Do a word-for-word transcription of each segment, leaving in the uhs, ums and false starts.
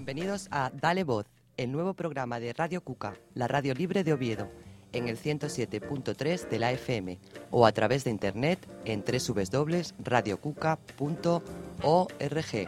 Bienvenidos a Dale Voz, el nuevo programa de Radio Cuca, la radio libre de Oviedo, en el ciento siete punto tres de la F M o a través de internet en doble u doble u doble u punto radio cuca punto org.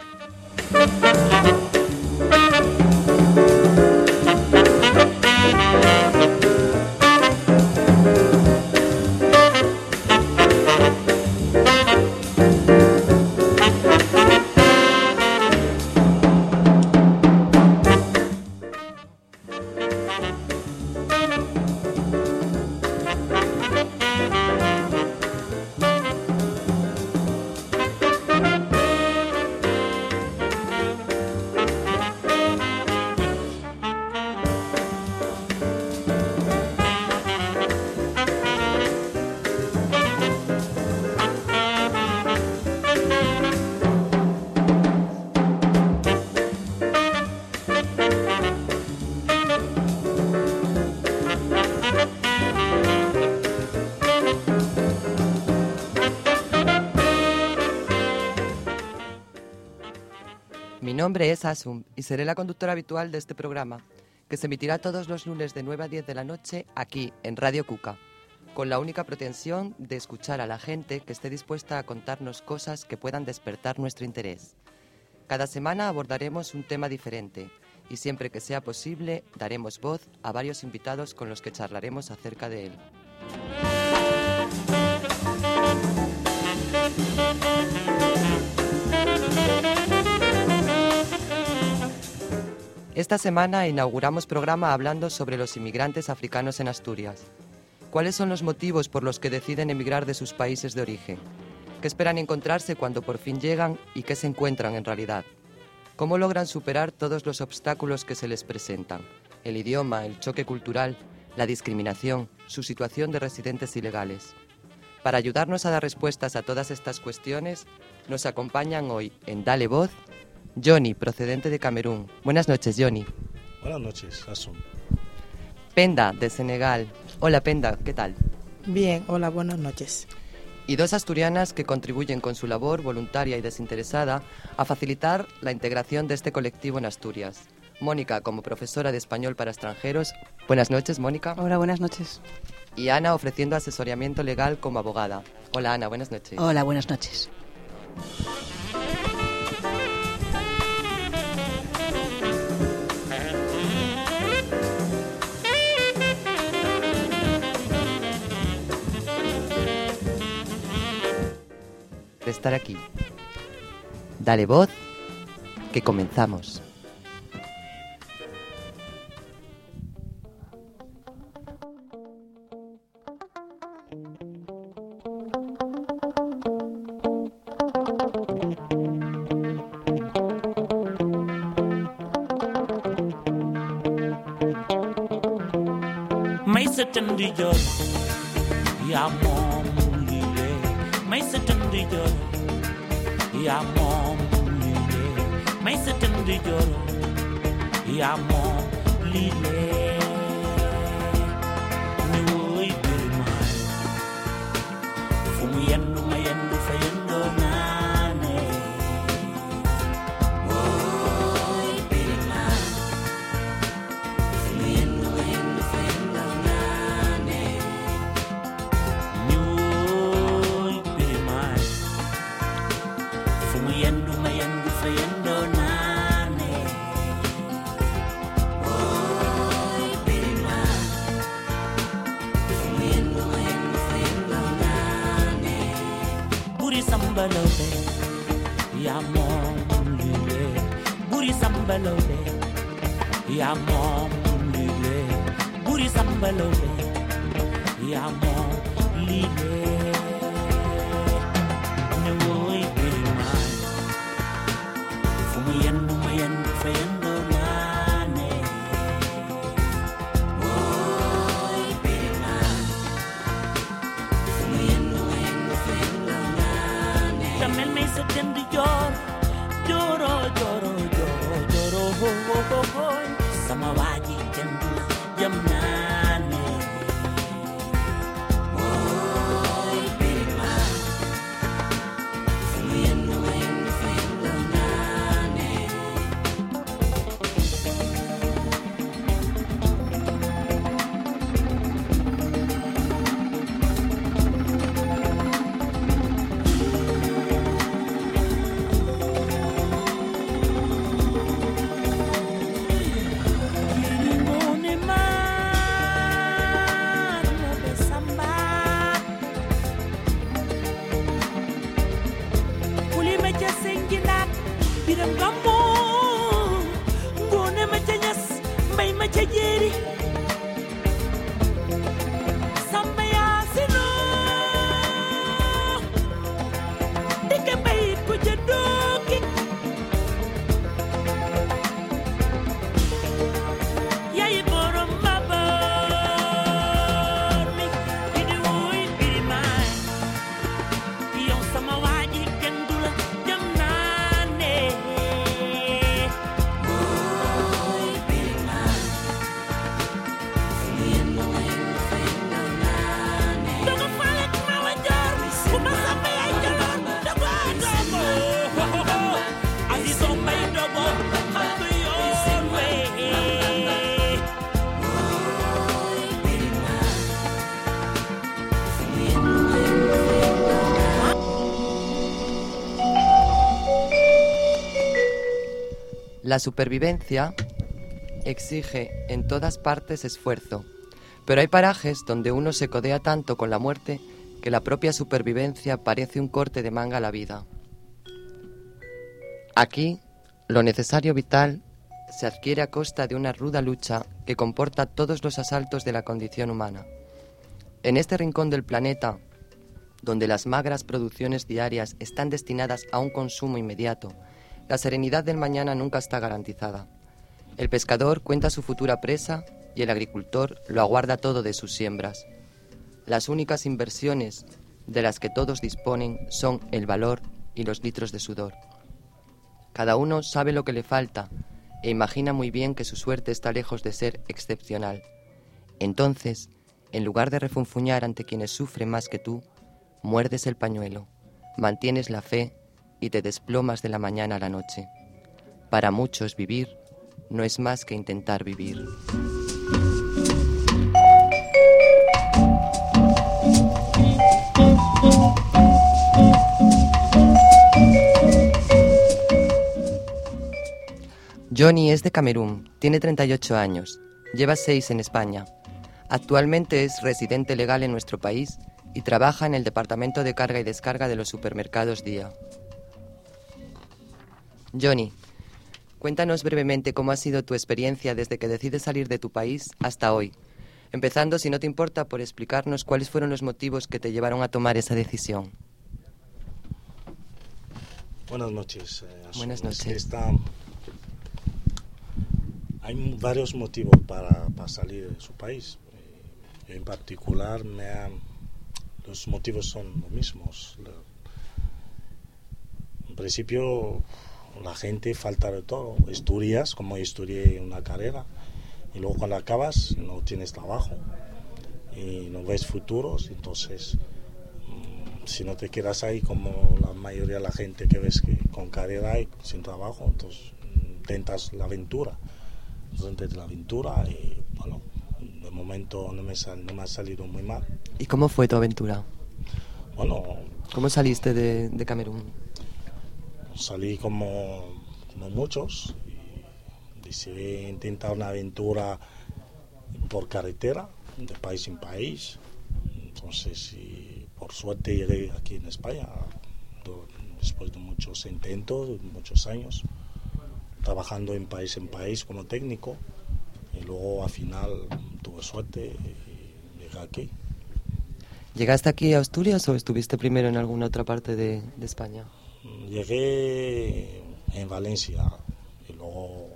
Mi nombre es Asum y seré la conductora habitual de este programa, que se emitirá todos los lunes de nueve a diez de la noche aquí, en Radio Cuca, con la única pretensión de escuchar a la gente que esté dispuesta a contarnos cosas que puedan despertar nuestro interés. Cada semana abordaremos un tema diferente y siempre que sea posible daremos voz a varios invitados con los que charlaremos acerca de él. Esta semana inauguramos programa hablando sobre los inmigrantes africanos en Asturias. ¿Cuáles son los motivos por los que deciden emigrar de sus países de origen? ¿Qué esperan encontrarse cuando por fin llegan y qué se encuentran en realidad? ¿Cómo logran superar todos los obstáculos que se les presentan? El idioma, el choque cultural, la discriminación, su situación de residentes ilegales. Para ayudarnos a dar respuestas a todas estas cuestiones, nos acompañan hoy en Dale Voz Johnny, procedente de Camerún. Buenas noches, Johnny. Buenas noches, Asum. Penda, de Senegal. Hola, Penda, ¿qué tal? Bien, hola, buenas noches. Y dos asturianas que contribuyen con su labor voluntaria y desinteresada a facilitar la integración de este colectivo en Asturias. Mónica, como profesora de español para extranjeros. Buenas noches, Mónica. Hola, buenas noches. Y Ana, ofreciendo asesoramiento legal como abogada. Hola, Ana, buenas noches. Hola, buenas noches. De estar aquí. Dale voz, que comenzamos. May setandi jor ya mom lile may setandi jor ya mom lile may setandi jor ya mom lile ni woy birma fumu yendu mayendu fayendo nane woy birma fumu yendu mayendu fayendo nane ni woy birma fumu yendu mayendu fayendo nane woy birma fumu yendu mayendu fayendo nane buri sambalobe ya mom lile buri sambalobe ya mom lile buri sambalobe ya mom lile ne woy birma fumu yendu mayendu fayendo nane woy birma fumu yendu mayendu fayendo nane tamel may setendi jor joro joro joro joro ho ho ho ho sama waji kendu jam nane woy birma fumu yendu mayendu fayendo nane chejeri samba yasino dike bay ko jedoki yayi borom baba mi didi wuy bi mai yo sama waji kendula jam nane wuy bi mai yen no yen fenga nane dogo falek ma wajor kuma samba ay jalon dogo dogo azizo bay dogo xambe yoon we La supervivencia exige en todas partes esfuerzo, pero hay parajes donde uno se codea tanto con la muerte que la propia supervivencia parece un corte de manga a la vida. Aquí, lo necesario vital se adquiere a costa de una ruda lucha que comporta todos los asaltos de la condición humana. En este rincón del planeta, donde las magras producciones diarias están destinadas a un consumo inmediato, la serenidad del mañana nunca está garantizada. El pescador cuenta su futura presa y el agricultor lo aguarda todo de sus siembras. Las únicas inversiones de las que todos disponen son el valor y los litros de sudor. Cada uno sabe lo que le falta e imagina muy bien que su suerte está lejos de ser excepcional. Entonces, en lugar de refunfuñar ante quienes sufren más que tú, muerdes el pañuelo, mantienes la fe y te desplomas de la mañana a la noche. Para muchos vivir no es más que intentar vivir. Johnny es de Camerún, tiene treinta y ocho años, lleva seis en España. Actualmente es residente legal en nuestro país y trabaja en el departamento de carga y descarga de los supermercados Día. Johnny, cuéntanos brevemente cómo ha sido tu experiencia desde que decides salir de tu país hasta hoy, empezando, si no te importa, por explicarnos cuáles fueron los motivos que te llevaron a tomar esa decisión. Buenas noches. Eh, Buenas es que noches. está- Hay varios motivos para, para salir de su país. Eh, en particular, me ha- los motivos son los mismos. La- En principio, la gente falta de todo. Estudias, como yo estudié una carrera, y luego cuando acabas no tienes trabajo y no ves futuros. Entonces, mm, si no te quedas ahí como la mayoría de la gente que ves que con carrera y sin trabajo, entonces mm, intentas la aventura. Entonces intentas la aventura y bueno, de momento no me, sal- no me ha salido muy mal. ¿Y cómo fue tu aventura? Bueno, ¿Cómo saliste de, de Camerún? salí como, como muchos y decidí intentar una aventura por carretera, de país en país. Entonces, y por suerte llegué aquí en España, do- después de muchos intentos, muchos años, trabajando en país en país como técnico, y luego al final tuve suerte y llegué aquí. ¿Llegaste aquí a Asturias o estuviste primero en alguna otra parte de, de España? Llegué en Valencia y luego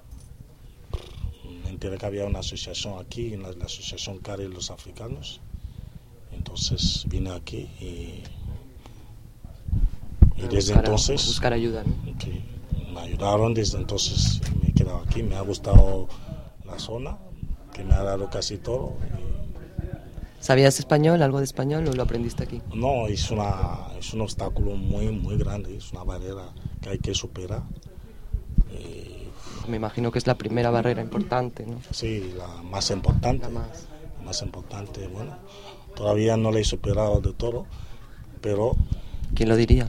me enteré que había una asociación aquí, la, la asociación Cari de los Africanos. Entonces vine aquí y, y A desde buscar- entonces a buscar ayuda, ¿no? sí, me ayudaron, desde entonces me he quedado aquí. Me ha gustado la zona, que me ha dado casi todo. ¿Sabías español, algo de español, o lo aprendiste aquí? No, es, una, es un obstáculo muy, muy grande, es una barrera que hay que superar. Eh, Me imagino que es la primera barrera importante, ¿no? sí, la más importante. La más. La más importante, bueno, todavía no la he superado de todo, pero, ¿Quién lo diría?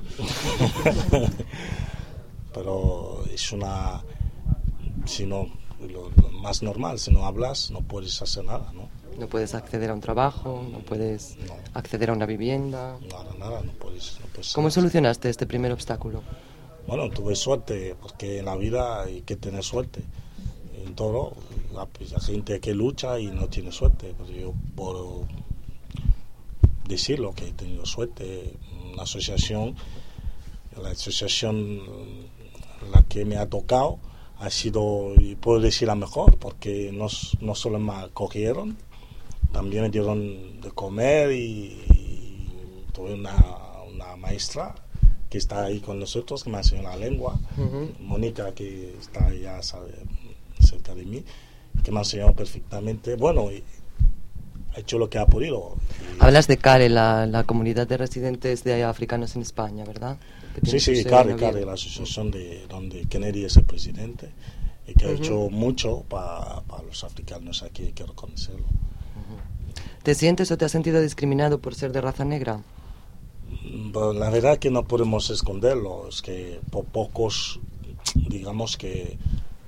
pero es una, si no, lo, lo más normal, si no hablas no puedes hacer nada, ¿no? No puedes acceder a un trabajo, no puedes No. acceder a una vivienda. Nada, nada, no puedes. No puedes ¿Cómo hacer. solucionaste este primer obstáculo? Bueno, tuve suerte, porque en la vida hay que tener suerte en todo. la, la gente que lucha y no tiene suerte, pero yo puedo decirlo que he tenido suerte. Una asociación, la asociación la que me ha tocado ha sido, y puedo decir la mejor, porque no, no solo me acogieron, también me dieron de comer y, y tuve una, una maestra que está ahí con nosotros, que me enseñó la lengua, uh-huh. Mónica, que está allá cerca de mí, que me ha enseñado perfectamente, bueno, y ha hecho lo que ha podido. Y hablas de CARE, la, la comunidad de residentes de africanos en España, ¿verdad? Sí, sí, CARE, CARE, la asociación de donde Kennedy es el presidente, y que uh-huh. ha hecho mucho para pa los africanos aquí, hay que reconocerlo. Uh-huh. ¿Te sientes o te has sentido discriminado por ser de raza negra? Bueno, la verdad es que no podemos esconderlo, es que por pocos, digamos que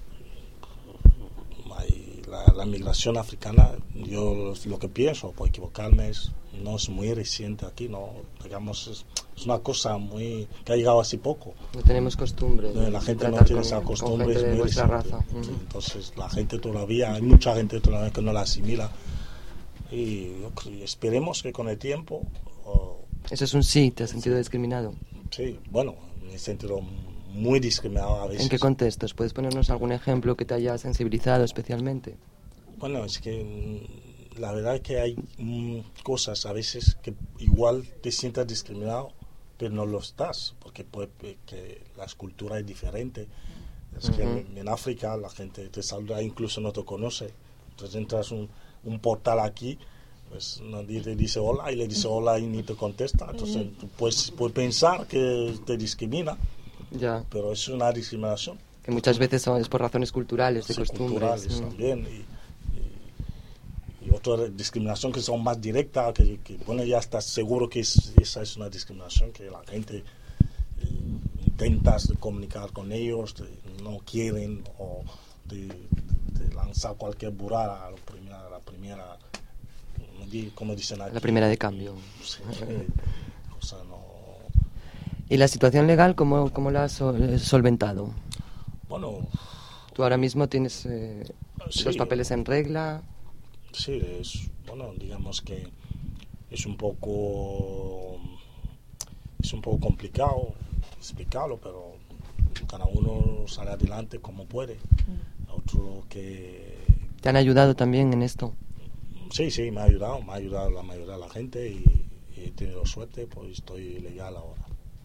hay la, la migración africana, yo lo que pienso, por equivocarme, es, no es muy reciente aquí, no, digamos, es, es una cosa muy que ha llegado así poco. No tenemos costumbre. La, la gente no tiene con, esa costumbre, es muy reciente. Raza. Uh-huh. Entonces la gente todavía, hay mucha gente todavía que no la asimila y, y esperemos que con el tiempo... Oh, eso es un sí, ¿te has sentido sí. discriminado? Sí, bueno, me he sentido muy discriminado a veces. ¿En qué contextos? ¿Puedes ponernos algún ejemplo que te haya sensibilizado especialmente? Bueno, es que la verdad es que hay mm, cosas a veces que igual te sientas discriminado, pero no lo estás, porque puede que la escultura es diferente. Es uh-huh. que en, en África la gente te saluda, incluso no te conoce. Entonces entras un, un portal aquí, pues nadie te dice hola y le dice hola y ni te contesta. Entonces tú puedes, puedes pensar que te discrimina, ya. pero es una discriminación. Que muchas veces son, es por razones culturales, de sí, costumbres. Culturales mm. también. Y, y, y otra discriminación que son más directas, que, que bueno, ya estás seguro que es, esa es una discriminación, que la gente eh, intentas comunicar con ellos, te, no quieren, o de, de lanzar cualquier burrada a la primera... A la primera como dicen aquí, la primera de cambio. Sí, o sea, no... ¿Y la situación legal cómo, cómo la has solventado? Bueno... ¿Tú ahora mismo tienes eh, sí, los papeles en regla? Sí, es, bueno, digamos que es un poco... Es un poco complicado explicarlo, pero cada uno sale adelante como puede. Otro que... ¿Te han ayudado también en esto? Sí, sí, me ha ayudado, me ha ayudado la mayoría de la gente y, y he tenido suerte, pues estoy legal ahora.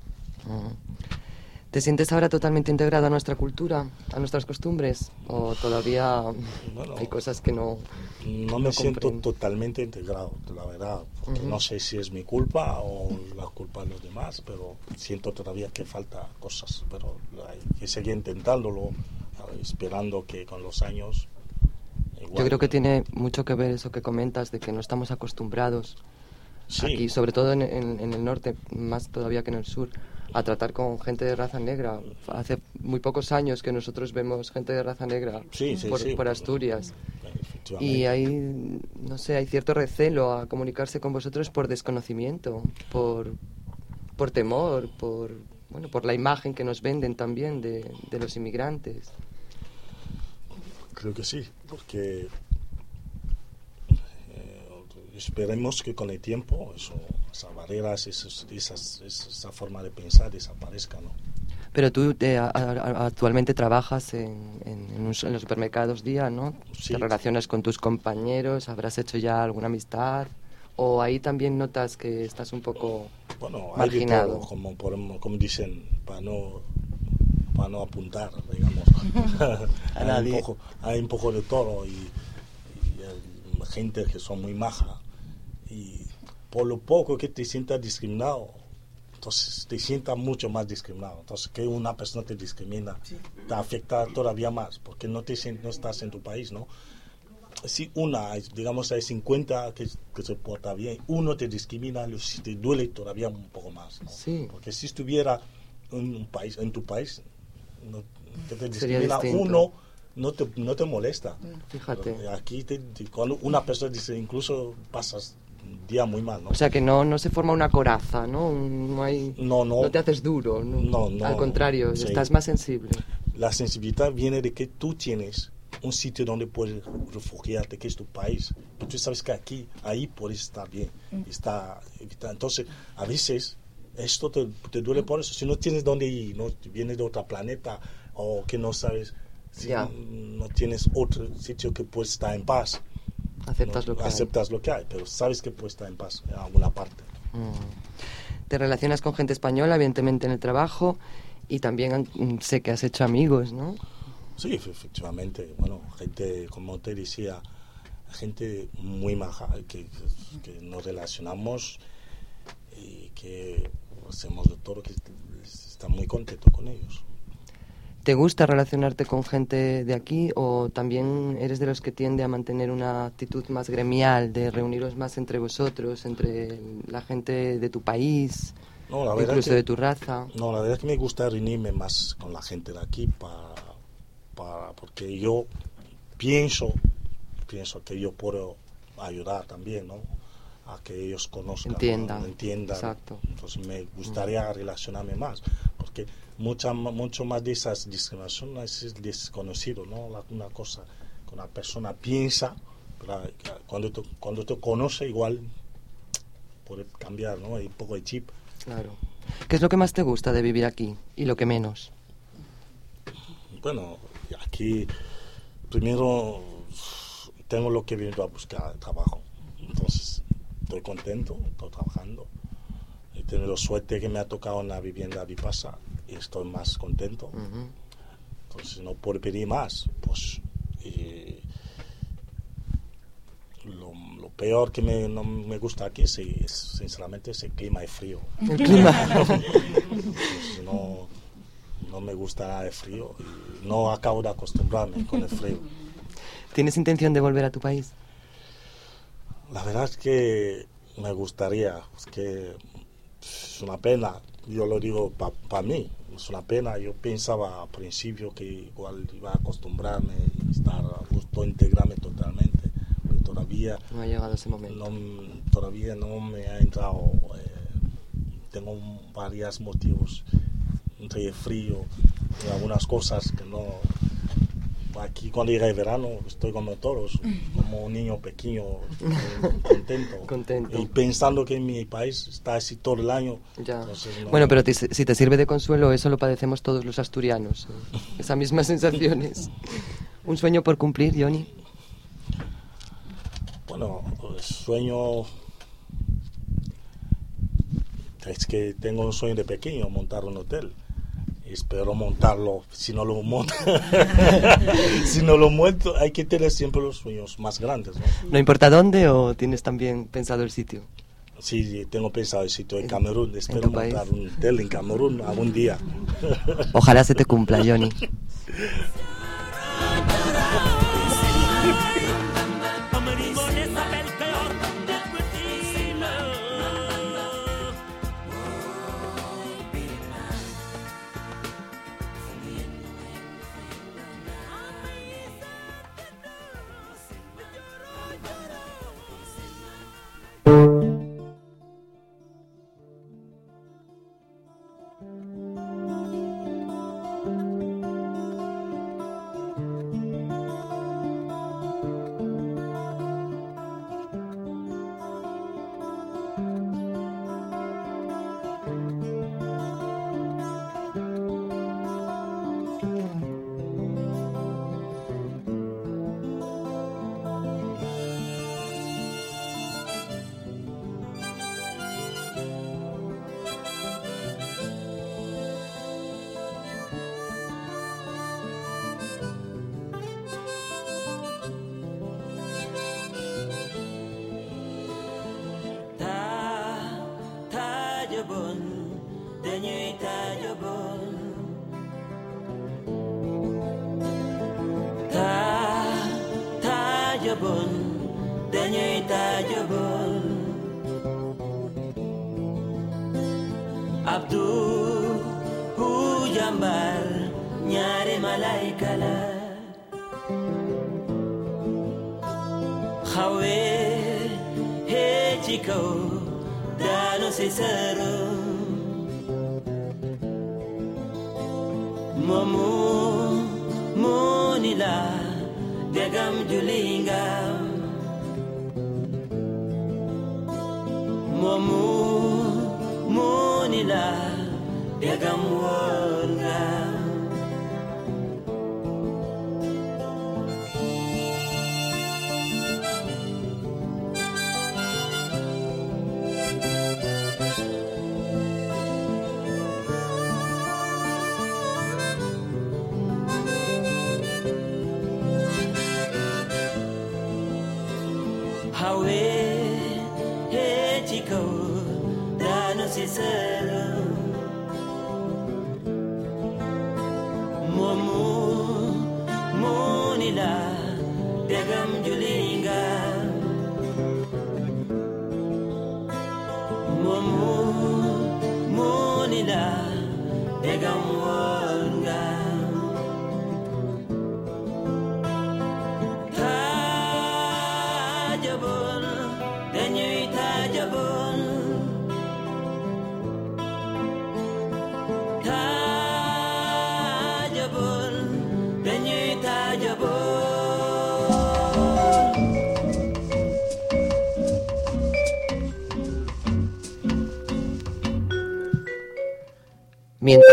¿Te sientes ahora totalmente integrado a nuestra cultura, a nuestras costumbres? ¿O todavía bueno, hay cosas que no No me no siento totalmente integrado, la verdad, porque uh-huh. no sé si es mi culpa o la culpa de los demás, pero siento todavía que falta cosas, pero hay que seguir intentándolo, esperando que con los años... Igual. Yo creo que tiene mucho que ver eso que comentas de que no estamos acostumbrados sí. aquí, sobre todo en, en, en el norte, más todavía que en el sur, a tratar con gente de raza negra. Hace muy pocos años que nosotros vemos gente de raza negra sí, sí, por, sí. por Asturias y hay, no sé, hay cierto recelo a comunicarse con vosotros por desconocimiento, por, por temor, por, bueno, por la imagen que nos venden también de, de los inmigrantes. Creo que sí, porque eh, esperemos que con el tiempo eso, esas barreras, esas, esas, esa forma de pensar desaparezca, ¿no? Pero tú te, a, a, actualmente trabajas en, en, en, un, en los supermercados Día, ¿no? Sí. Te relacionas con tus compañeros, ¿habrás hecho ya alguna amistad? ¿O ahí también notas que estás un poco bueno, hay marginado? De todo, como, por, como dicen, para no... para no apuntar, digamos. A nadie. Hay, un poco, hay un poco de todo y, y hay gente que son muy maja y por lo poco que te sientas discriminado, entonces te sientas mucho más discriminado. Entonces que una persona te discrimina sí. te afecta todavía más porque no, te, no estás en tu país, ¿no? Si una, digamos, hay cincuenta que, que se porta bien, uno te discrimina, te duele todavía un poco más, ¿no? Sí. Porque si estuviera en un país, en tu país, no, que te discrimina uno, no te, no te molesta. Fíjate. Pero aquí te, te, cuando una persona dice, incluso pasas un día muy mal, ¿no? O sea que no, no se forma una coraza, ¿no? No hay, no, no, no te haces duro, no, no, no al contrario, sí. estás más sensible. La sensibilidad viene de que tú tienes un sitio donde puedes refugiarte, que es tu país. Pero tú sabes que aquí, ahí puedes estar bien. Está, está, entonces, a veces, esto te, te duele por eso. Si no tienes dónde ir, no vienes de otro planeta, o que no sabes, si Ya. no tienes otro sitio que puedes estar en paz. Aceptas no, lo que aceptas lo que hay, pero sabes que puedes estar en paz en alguna parte. hay. Mm. Te relacionas con gente española, evidentemente, en el trabajo, y también mm, sé que has hecho amigos, ¿no? Sí, efectivamente, bueno, gente, como te decía, gente muy maja, que, que nos relacionamos y que hacemos de todo, que está muy contento con ellos. ¿Te gusta relacionarte con gente de aquí o también eres de los que tiende a mantener una actitud más gremial, de reuniros más entre vosotros, entre la gente de tu país, no, la verdad incluso que, de tu raza? No, la verdad es que me gusta reunirme más con la gente de aquí para, para porque yo pienso, pienso que yo puedo ayudar también, ¿no? A que ellos conozcan, entiendan, ¿no? entiendan. Exacto. Entonces me gustaría mm. relacionarme más, porque mucha, mucho más de esas discriminaciones es desconocido, ¿no? La, una cosa que una persona piensa, pero cuando te, cuando te conoce igual puede cambiar, ¿no? Hay un poco de chip. Claro. ¿Qué es lo que más te gusta de vivir aquí y lo que menos? Bueno, aquí primero tengo lo que he venido a buscar, trabajo. Entonces estoy contento, estoy trabajando. He tenido suerte que me ha tocado una vivienda Vipasa y estoy más contento. Uh-huh. Entonces no puedo pedir más. Pues eh, lo, lo peor que me, no me gusta aquí es, es sinceramente ese clima de frío. El clima. Pues, no, no me gusta nada de frío y no acabo de acostumbrarme con el frío. ¿Tienes intención de volver a tu país? La verdad es que me gustaría, es que es una pena, yo lo digo para pa mí, es una pena. Yo pensaba al principio que igual iba a acostumbrarme, estar a gusto, integrarme totalmente, pero todavía no ha llegado ese momento. No, todavía no me ha entrado, eh, tengo varios motivos, entre el frío y algunas cosas que no. Aquí cuando llega el verano estoy como todos, como un niño pequeño, contento. Contento. Y pensando que en mi país está así todo el año. Ya. Entonces, no, bueno, pero te, si te sirve de consuelo, eso lo padecemos todos los asturianos. ¿eh? Esas mismas sensaciones. ¿Un sueño por cumplir, Johnny? Bueno, el sueño... Es que tengo un sueño de pequeño, montar un hotel. Espero montarlo. Si no lo monto, si no lo monto, hay que tener siempre los sueños más grandes, ¿no? ¿No importa dónde o tienes también pensado el sitio? Sí, tengo pensado el sitio en Camerún. Espero montar un hotel en Camerún algún día. Ojalá se te cumpla, Johnny. Abdul Hujambar nyare malaikala Khawe hechiko dano sesaro Momu monila degam julinga momu monila degam wonga hawe he chico dano sincero momu monila degam julinga momu monila degam wonga tajabon denyui tajabon tajabon denyui tajabon. Mientras,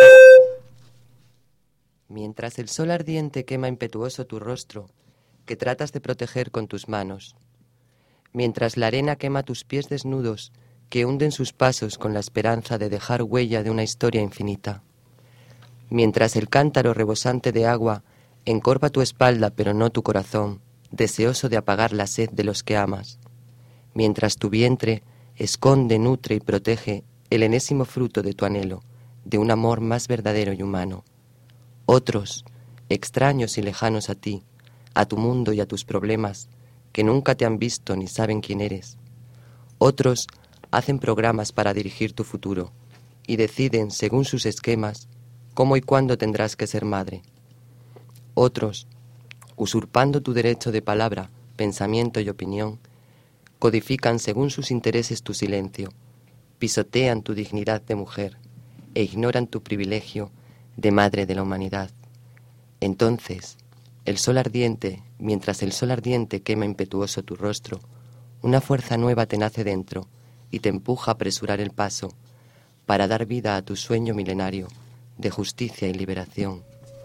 mientras el sol ardiente quema impetuoso tu rostro, que tratas de proteger con tus manos, mientras la arena quema tus pies desnudos, que hunden sus pasos con la esperanza de dejar huella de una historia infinita, mientras el cántaro rebosante de agua encorva tu espalda pero no tu corazón, deseoso de apagar la sed de los que amas, mientras tu vientre esconde, nutre y protege el enésimo fruto de tu anhelo, de un amor más verdadero y humano. Otros, extraños y lejanos a ti, a tu mundo y a tus problemas, que nunca te han visto ni saben quién eres. Otros hacen programas para dirigir tu futuro y deciden, según sus esquemas, cómo y cuándo tendrás que ser madre. Otros, usurpando tu derecho de palabra, pensamiento y opinión, codifican según sus intereses tu silencio, pisotean tu dignidad de mujer e ignoran tu privilegio de madre de la humanidad. Entonces, el sol ardiente, mientras el sol ardiente quema impetuoso tu rostro, una fuerza nueva te nace dentro y te empuja a apresurar el paso para dar vida a tu sueño milenario de justicia y liberación.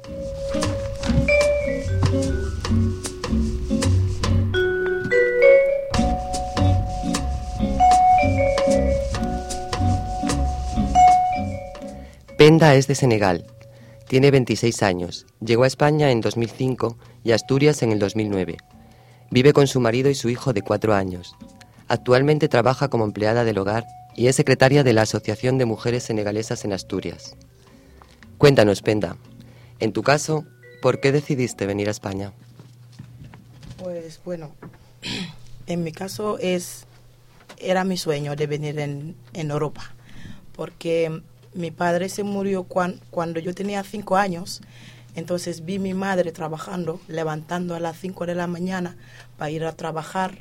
Penda es de Senegal, tiene veintiséis años, llegó a España en dos mil cinco y a Asturias en el dos mil nueve. Vive con su marido y su hijo de cuatro años. Actualmente trabaja como empleada del hogar y es secretaria de la Asociación de Mujeres Senegalesas en Asturias. Cuéntanos, Penda, en tu caso, ¿por qué decidiste venir a España? Pues bueno, en mi caso es era mi sueño de venir en, en Europa, porque mi padre se murió cuan, cuando yo tenía cinco años, entonces vi a mi madre trabajando, levantando a las cinco de la mañana para ir a trabajar.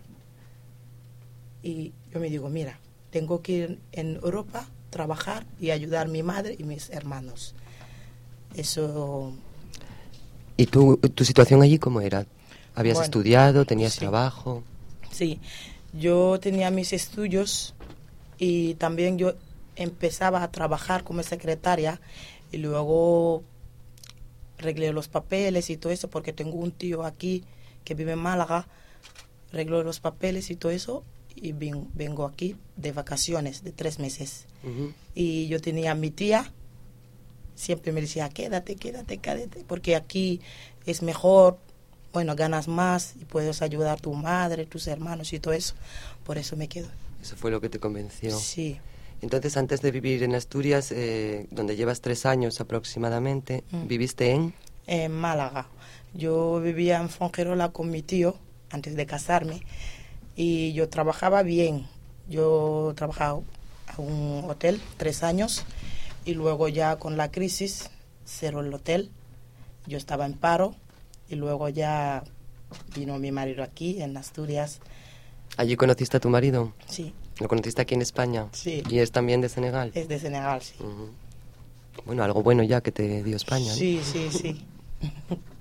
Y yo me digo, mira, tengo que ir en Europa, trabajar y ayudar a mi madre y mis hermanos. Eso. ¿Y tú, tu situación allí cómo era? ¿Habías Bueno, estudiado, tenías sí. trabajo? Sí, yo tenía mis estudios y también yo empezaba a trabajar como secretaria y luego arreglé los papeles y todo eso porque tengo un tío aquí que vive en Málaga, arregló los papeles y todo eso y ven, vengo aquí de vacaciones de tres meses. Uh-huh. Y yo tenía a mi tía, siempre me decía quédate, quédate, quédate, porque aquí es mejor, bueno, ganas más y puedes ayudar a tu madre, tus hermanos y todo eso, por eso me quedo. Eso fue lo que te convenció. Sí. Entonces, antes de vivir en Asturias, eh, donde llevas tres años aproximadamente, mm. ¿viviste en? En Málaga. Yo vivía en Fonjerola con mi tío antes de casarme y yo trabajaba bien. Yo trabajaba en un hotel tres años y luego ya con la crisis cerró el hotel. Yo estaba en paro y luego ya vino mi marido aquí en Asturias. ¿Allí conociste a tu marido? Sí. ¿Lo conociste aquí en España? Sí. ¿Y es también de Senegal? Es de Senegal, sí. Uh-huh. Bueno, algo bueno ya que te dio España, ¿no? Sí, sí, sí.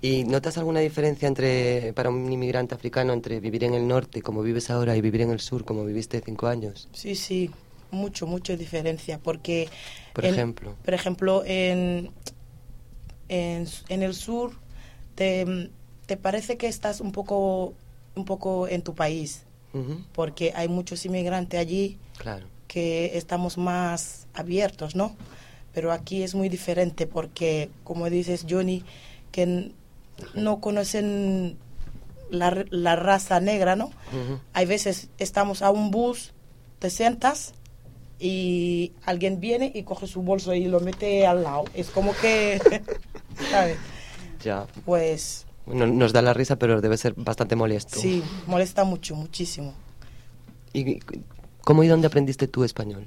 ¿Y notas alguna diferencia entre para un inmigrante africano entre vivir en el norte, como vives ahora, y vivir en el sur, como viviste cinco años? Sí, sí, mucho, mucha diferencia, porque... Por en, ejemplo. Por ejemplo, en, en, en el sur te, te parece que estás un poco, un poco en tu país, uh-huh. porque hay muchos inmigrantes allí, claro. que estamos más abiertos, ¿no? Pero aquí es muy diferente porque, como dices, Johnny, que no conocen la, la raza negra, ¿no? Uh-huh. Hay veces estamos a un bus, te sientas y alguien viene y coge su bolso y lo mete al lado. Es como que, ¿sabes? Ya. Pues... Bueno, nos da la risa, pero debe ser bastante molesto. Sí, molesta mucho, muchísimo. ¿Y cómo y dónde aprendiste tú español?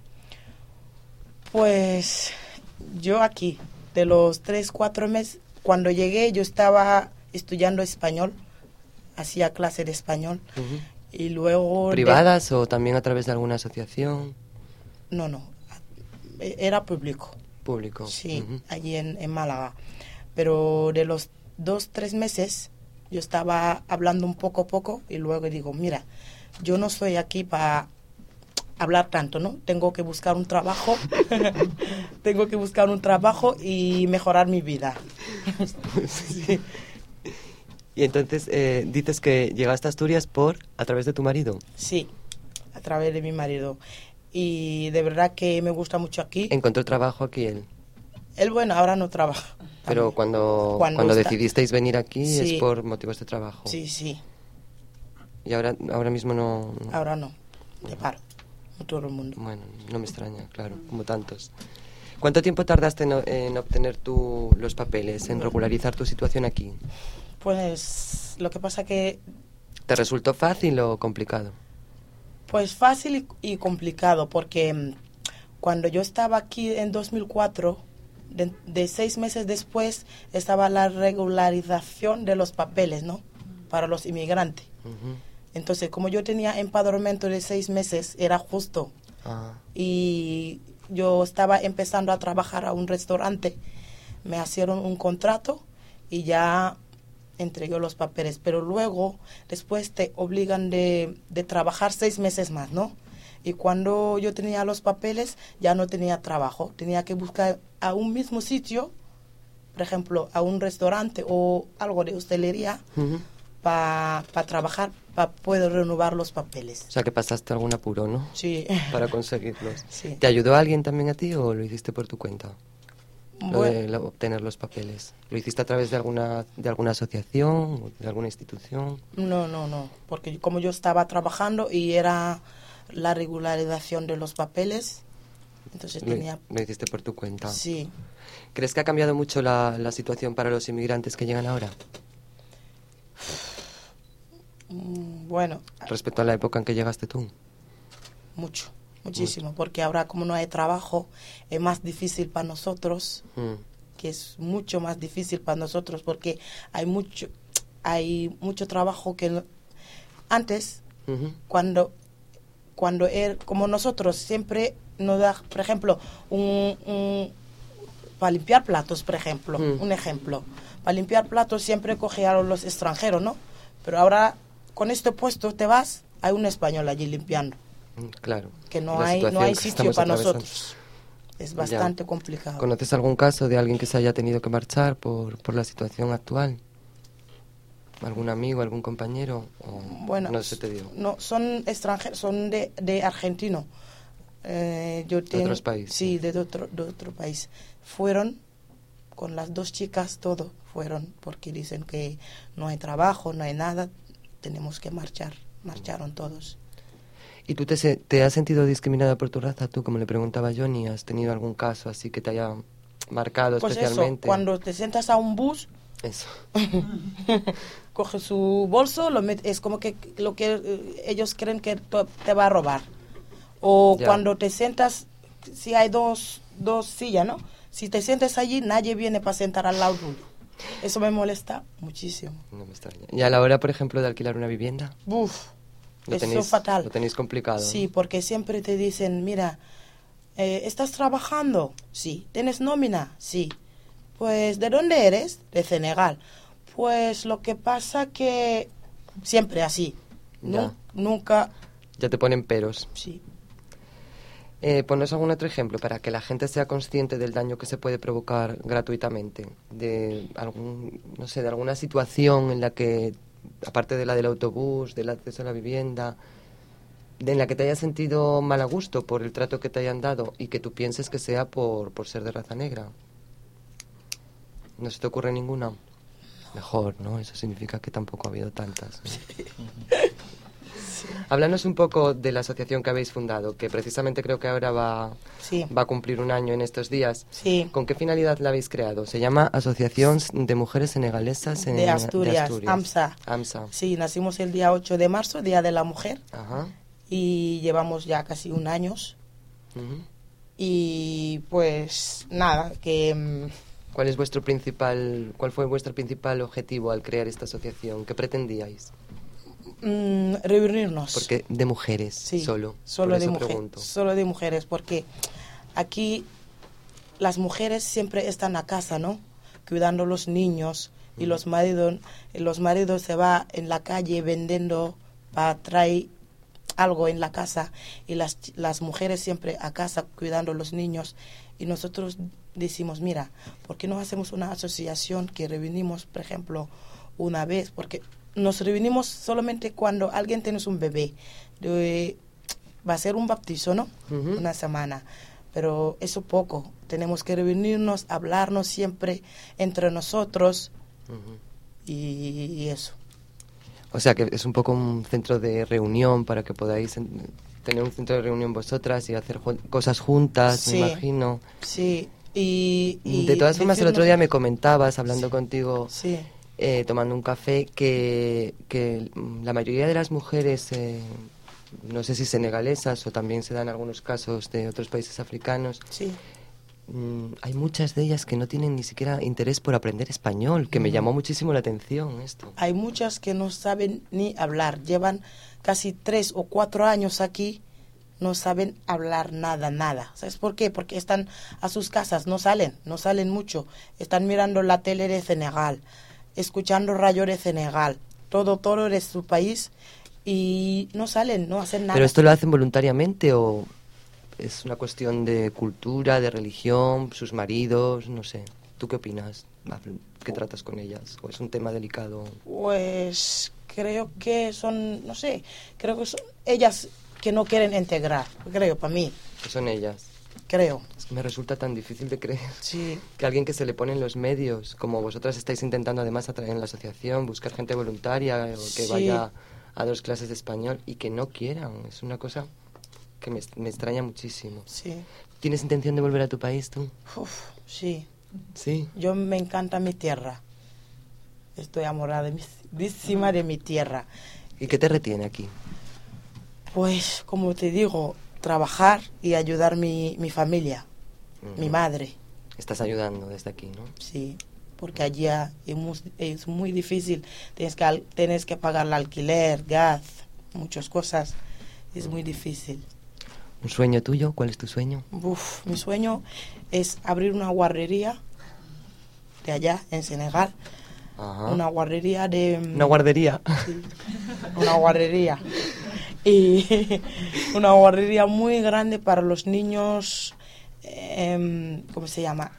Pues yo aquí, de los tres, cuatro meses, cuando llegué yo estaba estudiando español, hacía clase de español. Uh-huh. Y luego... ¿Privadas de... o también a través de alguna asociación? No, no, era público. Público. Sí, uh-huh. allí en, en Málaga. Pero de los dos, tres meses yo estaba hablando un poco a poco y luego digo, mira, yo no estoy aquí para hablar tanto, ¿no? Tengo que buscar un trabajo, tengo que buscar un trabajo y mejorar mi vida. Sí. Y entonces eh, dices que llegaste a Asturias por, a través de tu marido. Sí, a través de mi marido. Y de verdad que me gusta mucho aquí. ¿Encontró trabajo aquí él? Él, bueno, ahora no trabaja. Pero cuando, cuando, cuando decidisteis venir aquí sí. es por motivos de trabajo. Sí, sí. ¿Y ahora, ahora mismo no, no? Ahora no, de paro, todo el mundo. Bueno, no me extraña, claro, como tantos. ¿Cuánto tiempo tardaste en, en obtener tu, los papeles, en regularizar tu situación aquí? Pues lo que pasa que... ¿Te resultó fácil o complicado? Pues fácil y, y complicado, porque cuando yo estaba aquí en dos mil cuatro, de, de seis meses después, estaba la regularización de los papeles, ¿no? Para los inmigrantes. Uh-huh. Entonces, como yo tenía empadronamiento de seis meses, era justo. Uh-huh. Y yo estaba empezando a trabajar a un restaurante, me hicieron un contrato y ya entregué los papeles. Pero luego, después te obligan de, de trabajar seis meses más, ¿no? Y cuando yo tenía los papeles, ya no tenía trabajo. Tenía que buscar a un mismo sitio, por ejemplo, a un restaurante o algo de hostelería, uh-huh. para pa trabajar, para poder renovar los papeles. O sea, que pasaste algún apuro, ¿no? Sí. Para conseguirlos. Sí. ¿Te ayudó alguien también a ti o lo hiciste por tu cuenta? Lo bueno. de lo, obtener los papeles. ¿Lo hiciste a través de alguna, de alguna asociación o de alguna institución? No, no, no. Porque como yo estaba trabajando y era la regularización de los papeles, entonces lo, tenía... Lo hiciste por tu cuenta. Sí. ¿Crees que ha cambiado mucho la, la situación para los inmigrantes que llegan ahora? Bueno. ¿Respecto a la época en que llegaste tú? Mucho, muchísimo, mucho. Porque ahora como no hay trabajo, es más difícil para nosotros, mm. que es mucho más difícil para nosotros, porque hay mucho, hay mucho trabajo que no, antes, uh-huh. cuando, cuando er, como nosotros siempre nos da, por ejemplo, un, un para limpiar platos, por ejemplo, mm. un ejemplo, para limpiar platos siempre cogían los extranjeros, ¿no? Pero ahora con este puesto te vas, hay un español allí limpiando. Claro. Que no hay no hay sitio para nosotros. Es bastante ya. complicado. ¿Conoces algún caso de alguien que se haya tenido que marchar por, por la situación actual? ¿Algún amigo, algún compañero? O bueno, no se te dio. No, son extranjeros, son de, de argentino. Eh, yo ¿De tengo, otros países? Sí, de otro, de otro país. Fueron con las dos chicas, todo fueron, porque dicen que no hay trabajo, no hay nada, tenemos que marchar. Marcharon todos. ¿Y tú te, te has sentido discriminada por tu raza? Tú, como le preguntaba Johnny, ¿has tenido algún caso así que te haya marcado pues especialmente? Eso, cuando te sientas a un bus, eso. coge su bolso, lo met, es como que lo que eh, ellos creen que te va a robar. O ya. Cuando te sientas, si hay dos, dos sillas, ¿no? Si te sientes allí, nadie viene para sentar al lado tuyo. Eso me molesta muchísimo. No me extraña. ¿Y a la hora, por ejemplo, de alquilar una vivienda? Uf, lo eso tenéis, es fatal. Lo tenéis complicado. Sí, ¿no? Porque siempre te dicen, mira, eh, ¿estás trabajando? Sí. ¿Tienes nómina? Sí. Pues, ¿de dónde eres? De Senegal. Pues lo que pasa que siempre así. Ya. Nu- nunca... Ya te ponen peros. Sí. Eh, ponnos algún otro ejemplo para que la gente sea consciente del daño que se puede provocar gratuitamente, de algún, no sé, de alguna situación en la que, aparte de la del autobús, del acceso a la vivienda, de en la que te hayas sentido mal a gusto por el trato que te hayan dado y que tú pienses que sea por, por ser de raza negra. ¿No se te ocurre ninguna? Mejor, ¿no? Eso significa que tampoco ha habido tantas, ¿no? Sí. Háblanos un poco de la asociación que habéis fundado, que precisamente creo que ahora va, Sí. va a cumplir un año en estos días. Sí. ¿Con qué finalidad la habéis creado? Se llama Asociación de Mujeres Senegalesas en, De Asturias, de Asturias. AMSA. AMSA. Sí, nacimos el día ocho de marzo, Día de la Mujer, Ajá. y llevamos ya casi un año. Ujú. Y pues nada, que mm, ¿Cuál es vuestro principal, cuál fue vuestro principal objetivo al crear esta asociación? ¿Qué pretendíais? mm, reunirnos. Porque de mujeres Sí, solo. solo por de eso mujeres, pregunto. solo de mujeres, porque aquí las mujeres siempre están a casa, ¿no? Cuidando a los niños, y Mm. los maridos, los maridos se van en la calle vendiendo para traer algo en la casa, y las ch- las mujeres siempre a casa cuidando a los niños, y nosotros decimos, mira, ¿por qué no hacemos una asociación que reunimos, por ejemplo, una vez? Porque nos reunimos solamente cuando alguien tiene un bebé. De- va a ser un bautizo, ¿no? Ujú. Una semana. Pero eso poco. Tenemos que reunirnos, hablarnos siempre entre nosotros, Ujú. y, y eso. O sea que es un poco un centro de reunión para que podáis en- tener un centro de reunión vosotras y hacer ju- cosas juntas, Sí. me imagino. Sí. Y, y De todas formas, el otro decirnos- día me comentabas, hablando contigo, Sí. eh, tomando un café, que, que mm, la mayoría de las mujeres, eh, no sé si senegalesas o también se dan algunos casos de otros países africanos, Sí. mm, hay muchas de ellas que no tienen ni siquiera interés por aprender español, que me No. llamó muchísimo la atención esto. Hay muchas que no saben ni hablar. Llevan casi tres o cuatro años aquí, no saben hablar nada, nada. ¿Sabes por qué? Porque están a sus casas, no salen, no salen mucho. Están mirando la tele de Senegal, escuchando radio de Senegal, todo, todo de su país, y no salen, no hacen nada. ¿Pero esto lo hacen voluntariamente o es una cuestión de cultura, de religión, sus maridos, no sé? ¿Tú qué opinas? ¿Qué tratas con ellas? ¿O es un tema delicado? Pues creo que son, no sé, creo que son ellas que no quieren integrar, creo, para mí, ¿Qué son ellas? creo. Es que me resulta tan difícil de creer Sí, que alguien que se le pone en los medios, como vosotras estáis intentando además atraer en la asociación, buscar gente voluntaria o que Sí. vaya a dos clases de español y que no quieran. Es una cosa que me, me extraña muchísimo. sí. ¿Tienes intención de volver a tu país tú? Uf, sí. Sí. Yo me encanta mi tierra. Estoy amoradísima de mi tierra. ¿Y qué te retiene aquí? Pues, como te digo, trabajar y ayudar mi, mi familia, mi Ujú. madre, Estás ayudando desde aquí, ¿no? sí. Porque allá es muy, es muy difícil. Tienes que, al- tienes que pagar el alquiler, gas, muchas cosas. Es muy difícil. ¿Un sueño tuyo? ¿Cuál es tu sueño? Uf, mi sueño es abrir una guardería de allá, en Senegal. Ajá. Una guardería de... Una guardería. Sí, una guardería. Y una guardería muy grande para los niños, em, ¿cómo se llama?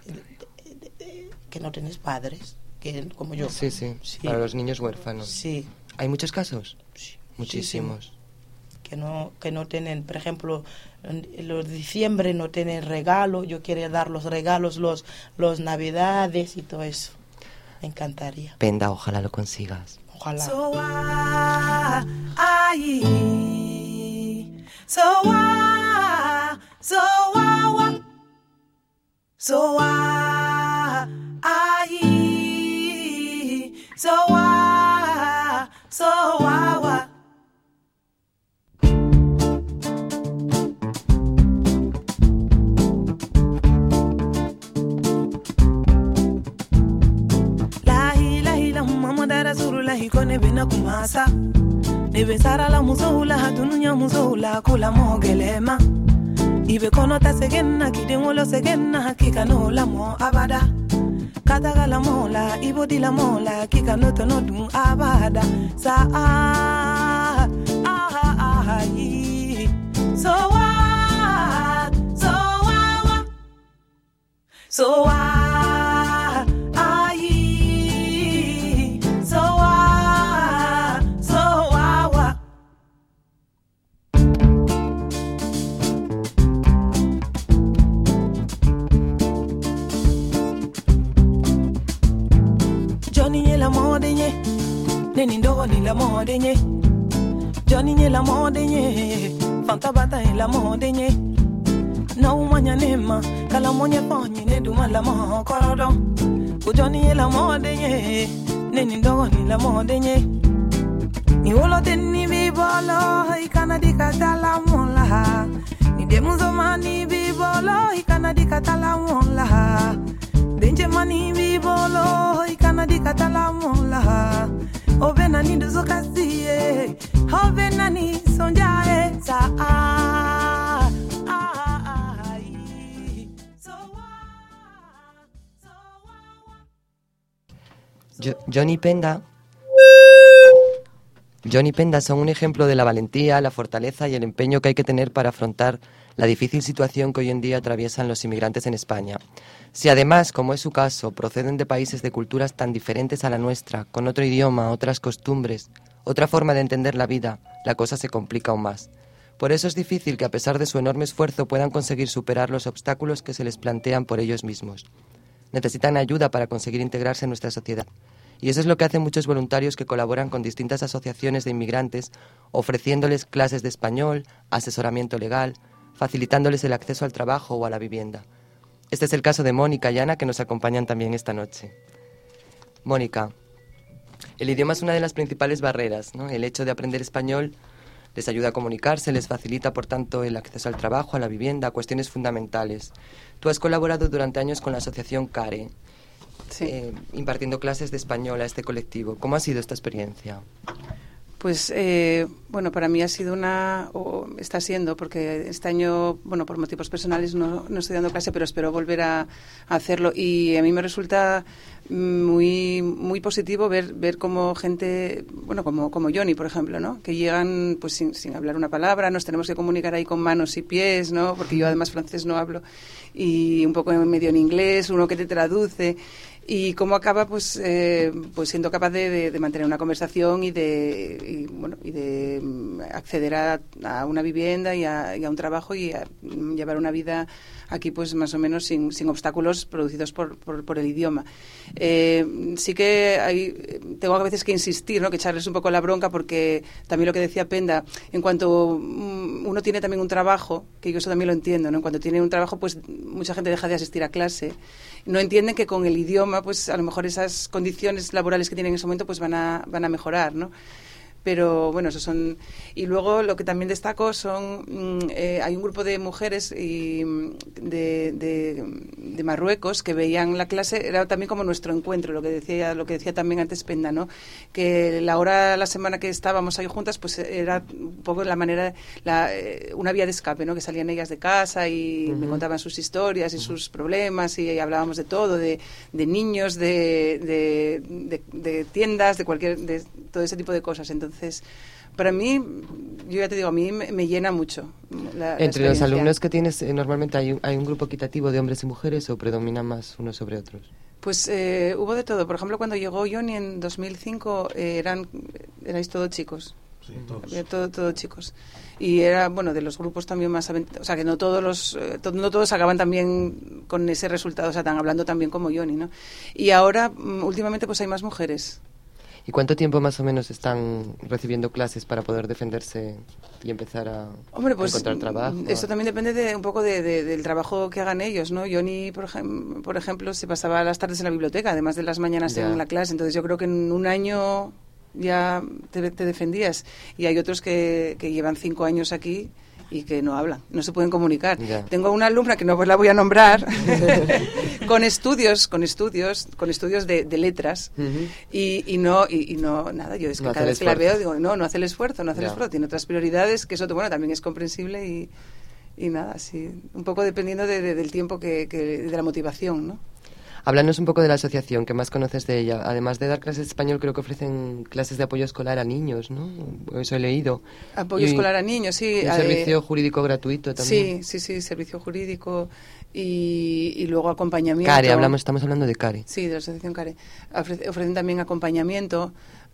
Que no tienes padres, que como yo. Sí, sí, Sí. para los niños huérfanos. Sí, ¿Hay muchos casos? sí, Muchísimos. que no que no tienen, por ejemplo, en los diciembre no tienen regalo. Yo quiero dar los regalos, los los navidades y todo eso. Me encantaría. Penda, ojalá lo consigas. Ojalá. So why, aye, so why, so why, why, so why, aye, so why, so why, why. Lahi lahi la Muhammad Rasulullah ko ne bina kumasa ne be sara la musola dunya musola kula mogelema ibe kono ta segenna kidengolo segenna hakika no la mo abada kataga la mola ibodi la mola kika noto no dum abada sa ah ah ah yi so what so what so what ah yi so what so what Johnny nye la mode nye Neni ndogo ni la mode nye Johnny nye la mode nye Fanta bata nye la mode nye Na umanya nema Kala monye ponye ne duma la mo korodon U Johnny nye la mode nye Neni ndogo ni la mode nye Ni ulo teni bibolo Ikana di katala mola Ni demuzo mani bibolo Ikana di katala mola Denje mani bibolo Ikana di katala mola Obena ni duzo kasiye Obena ni sonjae Sa ah ah ah So so Jo- Johnny Penda Johnny Penda son un ejemplo de la valentía, la fortaleza y el empeño que hay que tener para afrontar la difícil situación que hoy en día atraviesan los inmigrantes en España. Si además, como es su caso, proceden de países de culturas tan diferentes a la nuestra, con otro idioma, otras costumbres, otra forma de entender la vida, la cosa se complica aún más. Por eso es difícil que a pesar de su enorme esfuerzo puedan conseguir superar los obstáculos que se les plantean por ellos mismos. Necesitan ayuda para conseguir integrarse en nuestra sociedad. Y eso es lo que hacen muchos voluntarios que colaboran con distintas asociaciones de inmigrantes, ofreciéndoles clases de español, asesoramiento legal, facilitándoles el acceso al trabajo o a la vivienda. Este es el caso de Mónica y Ana, que nos acompañan también esta noche. Mónica, el idioma es una de las principales barreras, ¿no? El hecho de aprender español les ayuda a comunicarse, les facilita, por tanto, el acceso al trabajo, a la vivienda, cuestiones fundamentales. Tú has colaborado durante años con la asociación CARE, Sí. eh, impartiendo clases de español a este colectivo. ¿Cómo ha sido esta experiencia? Pues, eh, bueno, para mí ha sido una, o está siendo, porque este año, bueno, por motivos personales no, no estoy dando clase, pero espero volver a, a hacerlo. Y a mí me resulta muy muy positivo ver ver cómo gente, bueno, como como Johnny, por ejemplo, ¿no? Que llegan pues sin, sin hablar una palabra, nos tenemos que comunicar ahí con manos y pies, ¿no? Porque yo además francés no hablo, y un poco medio en inglés, uno que te traduce. Y cómo acaba pues eh, pues siendo capaz de, de, de mantener una conversación y de y, bueno y de acceder a, a una vivienda y a, y a un trabajo y a llevar una vida aquí pues más o menos sin, sin obstáculos producidos por, por, por el idioma. Eh, sí que hay, tengo a veces que insistir, ¿no? Que echarles un poco la bronca, porque también lo que decía Penda, en cuanto uno tiene también un trabajo, que yo eso también lo entiendo, ¿no? En cuanto tiene un trabajo pues mucha gente deja de asistir a clase, no entienden que con el idioma pues a lo mejor esas condiciones laborales que tienen en ese momento pues van a, van a mejorar, ¿no? Pero bueno, eso son. Y luego lo que también destaco son eh, hay un grupo de mujeres y de, de, de Marruecos que veían la clase, era también como nuestro encuentro, lo que decía lo que decía también antes Penda, ¿no? Que la hora, la semana que estábamos ahí juntas, pues era un poco la manera, la, eh, una vía de escape, ¿no? Que salían ellas de casa y uh-huh. me contaban sus historias y uh-huh. sus problemas, y hablábamos de todo, de, de niños, de, de, de, de tiendas, de cualquier, de todo ese tipo de cosas. Entonces Entonces, para mí, yo ya te digo, a mí me, me llena mucho la, Entre la los alumnos que tienes, eh, normalmente hay un, hay un grupo equitativo de hombres y mujeres, ¿o predominan más unos sobre otros? Pues eh, hubo de todo. Por ejemplo, cuando llegó Johnny en dos mil cinco, eh, eran erais todos chicos. Sí, todos. Había todo, todo chicos. Y era, bueno, de los grupos también más avent- o sea, que no todos los eh, to- no todos acaban también con ese resultado, o sea, están hablando también como Johnny, ¿no? Y ahora, mm, últimamente, pues hay más mujeres. ¿Y cuánto tiempo más o menos están recibiendo clases para poder defenderse y empezar a, Hombre, pues, a encontrar trabajo? Eso también depende de un poco de, de, del trabajo que hagan ellos, ¿no? Johnny, por, ejem- por ejemplo, se pasaba las tardes en la biblioteca, además de las mañanas Ya. en la clase. Entonces yo creo que en un año ya te, te defendías. Y hay otros que, que llevan cinco años aquí y que no hablan, no se pueden comunicar. Ya. Tengo una alumna que no pues la voy a nombrar con estudios, con estudios, con estudios de, de letras Uh-huh. y, y no y, y no nada. Yo es que No cada hace el vez que la esfuerzo. veo digo no, no hace el esfuerzo, no hace Ya. el esfuerzo, tiene otras prioridades, que eso bueno también es comprensible y, y nada, sí, un poco dependiendo de, de, del tiempo que, que de la motivación, ¿no? Háblanos un poco de la asociación, ¿qué más conoces de ella? Además de dar clases de español, creo que ofrecen clases de apoyo escolar a niños, ¿no? Eso he leído. Apoyo y escolar a niños, sí. Un eh, servicio jurídico gratuito también. Sí, sí, sí, servicio jurídico y, y luego acompañamiento. CARE, hablamos, estamos hablando de CARE. Sí, de la asociación CARE. Ofrece, ofrecen también acompañamiento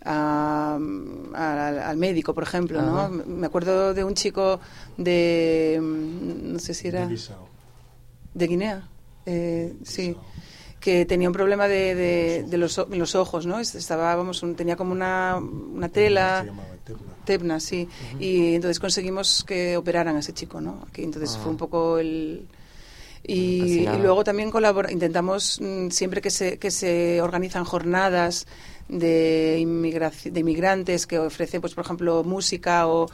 a, a, al médico, por ejemplo, Ajá. ¿no? Me acuerdo de un chico de, no sé si era... De Bissau. De Guinea, eh, sí. Bissau. Que tenía un problema de, de, de los, los ojos, ¿no? Estaba, vamos, un, tenía como una, una tela... Se llamaba Tebna. Tebna, sí. Uh-huh. Y entonces conseguimos que operaran a ese chico, ¿no? Que entonces ah. fue un poco el... Y, y luego también colabora, intentamos mm, siempre que se, que se organizan jornadas de, inmigración, de inmigrantes que ofrecen, pues por ejemplo, música o,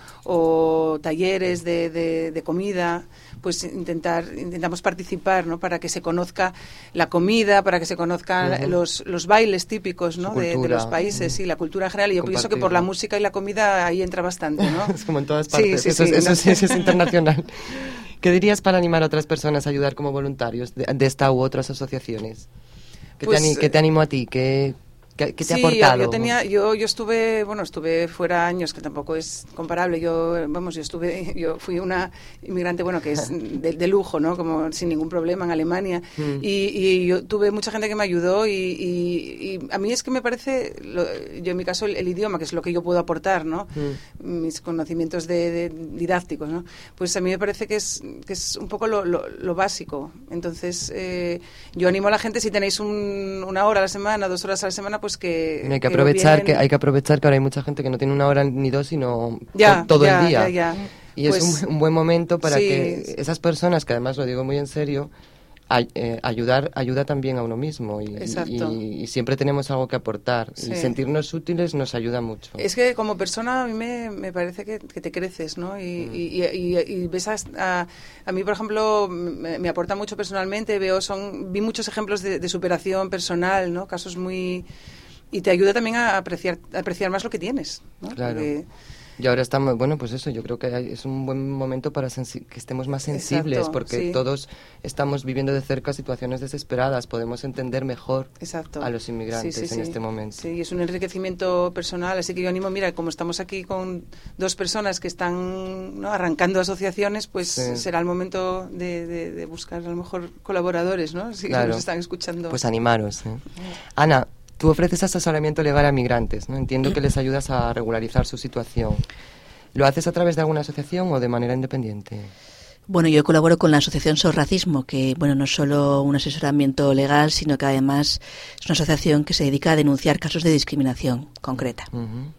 o talleres de, de, de comida, pues intentar intentamos participar, ¿no? Para que se conozca la comida, para que se conozcan uh-huh. los, los bailes típicos, ¿no? de, de los países y uh-huh. la cultura en general. Y yo pienso que por la música y la comida ahí entra bastante, ¿no? Es como en todas partes. Sí, sí, eso, sí, eso, no. sí, eso es internacional. ¿Qué dirías para animar a otras personas a ayudar como voluntarios de, de esta u otras asociaciones? ¿Qué, pues, te, ¿qué te animó a ti? ¿Qué, qué, qué te sí, ha aportado? Yo, yo, tenía, yo, yo estuve, bueno, estuve fuera años, que tampoco es comparable. Yo, vamos, yo estuve, yo fui una inmigrante, bueno, que es de, de lujo, ¿no? Como sin ningún problema en Alemania. Mm. Y, y yo tuve mucha gente que me ayudó y, y, y a mí es que me parece, lo, yo en mi caso, el, el idioma, que es lo que yo puedo aportar, ¿no? Mm. Mis conocimientos de, de didácticos, ¿no? Pues a mí me parece que es, que es un poco lo, lo, lo básico. Entonces, eh, yo animo a la gente, si tenéis un, una hora a la semana, dos horas a la semana, pues que... Hay que, aprovechar que, hay que aprovechar que ahora hay mucha gente que no tiene una hora ni dos, sino ya, todo ya, el día. Ya, ya. Y pues, es un, un buen momento para sí, que esas personas, que además lo digo muy en serio, ay, eh, ayudar ayuda también a uno mismo. Y, y, y siempre tenemos algo que aportar. Sí. Y sentirnos útiles nos ayuda mucho. Es que como persona a mí me, me parece que, que te creces, ¿no? Y, mm. y, y, y ves a, a, a mí, por ejemplo, me, me aporta mucho personalmente. Veo son Vi muchos ejemplos de, de superación personal, ¿no? Casos muy... Y te ayuda también a apreciar, a apreciar más lo que tienes, ¿no? Claro. Porque... Y ahora estamos, bueno, pues eso, yo creo que es un buen momento para sensi- que estemos más sensibles, Exacto, porque sí. todos estamos viviendo de cerca situaciones desesperadas, podemos entender mejor Exacto. a los inmigrantes sí, sí, en sí. este momento. Sí, y es un enriquecimiento personal, así que yo animo, mira, como estamos aquí con dos personas que están, ¿no?, arrancando asociaciones, pues sí. será el momento de, de, de buscar a lo mejor colaboradores, ¿no? Si claro. nos están escuchando. Pues animaros. ¿eh? Ana, tú ofreces asesoramiento legal a migrantes, ¿no? Entiendo que les ayudas a regularizar su situación. ¿Lo haces a través de alguna asociación o de manera independiente? Bueno, yo colaboro con la Asociación SOS Racismo, que bueno, no es solo un asesoramiento legal, sino que además es una asociación que se dedica a denunciar casos de discriminación concreta. Uh-huh.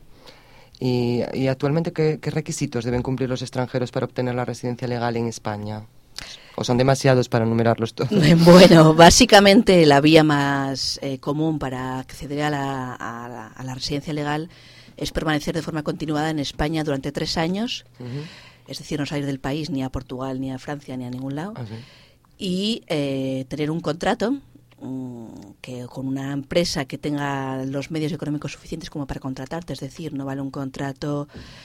¿Y, y actualmente qué, qué requisitos deben cumplir los extranjeros para obtener la residencia legal en España? ¿O son demasiados para enumerarlos todos? Bueno, básicamente la vía más eh, común para acceder a la, a, la, a la residencia legal es permanecer de forma continuada en España durante tres años, uh-huh. es decir, no salir del país ni a Portugal, ni a Francia, ni a ningún lado, ¿Ah, sí? y eh, tener un contrato um, que con una empresa que tenga los medios económicos suficientes como para contratarte, es decir, no vale un contrato...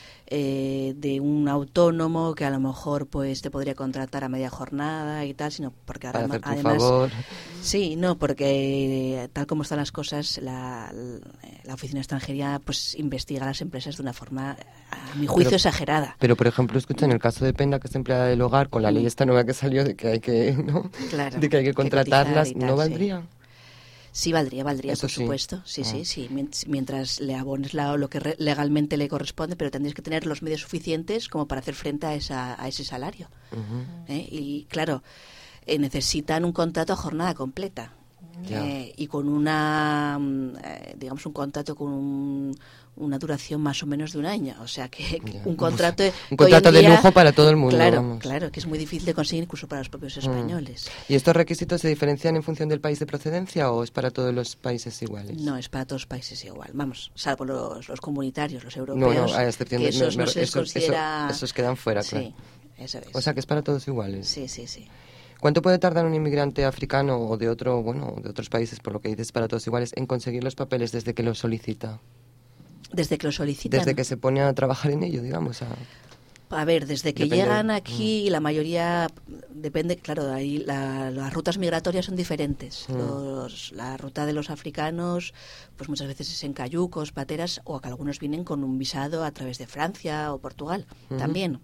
Eh, de un autónomo que a lo mejor pues te podría contratar a media jornada y tal, sino porque para además, hacer tu además favor. Sí, no, porque eh, tal como están las cosas, la, la oficina de extranjería pues investiga a las empresas de una forma, a mi juicio, pero, exagerada. Pero por ejemplo, escucha, en el caso de Penda, que es empleada del hogar, con la ley esta nueva que salió de que hay que, ¿no? Claro, de que hay que contratarlas, que tal, ¿no valdría? Sí. Sí, valdría, valdría, Eso por sí. supuesto. Sí, ah. sí, sí. Mientras le abones la, lo que re, legalmente le corresponde, pero tendrías que tener los medios suficientes como para hacer frente a, esa, a ese salario. Uh-huh. ¿Eh? Y claro, eh, necesitan un contrato a jornada completa. Eh, y con una, eh, digamos, un contrato con un, una duración más o menos de un año. O sea, que, que un contrato... un contrato de lujo para todo el mundo. Claro, vamos. claro, que es muy difícil de conseguir incluso para los propios españoles. Mm. ¿Y estos requisitos se diferencian en función del país de procedencia o es para todos los países iguales? No, es para todos los países igual. Vamos, salvo los, los comunitarios, los europeos, no, no, a excepción que de, esos me, no se les esos, considera... Esos, esos quedan fuera, sí, claro. Eso es. O sea, que es para todos iguales. Sí, sí, sí. ¿Cuánto puede tardar un inmigrante africano o de otro, bueno, de otros países, por lo que dices, para todos iguales, en conseguir los papeles desde que los solicita? Desde que lo solicitan. Desde que se pone a trabajar en ello, digamos. A... A ver, desde que Depende. llegan aquí, la mayoría, depende, claro, ahí la, las rutas migratorias son diferentes. Mm. Los, la ruta de los africanos, pues muchas veces es en cayucos, pateras, o que algunos vienen con un visado a través de Francia o Portugal, Ujú. también.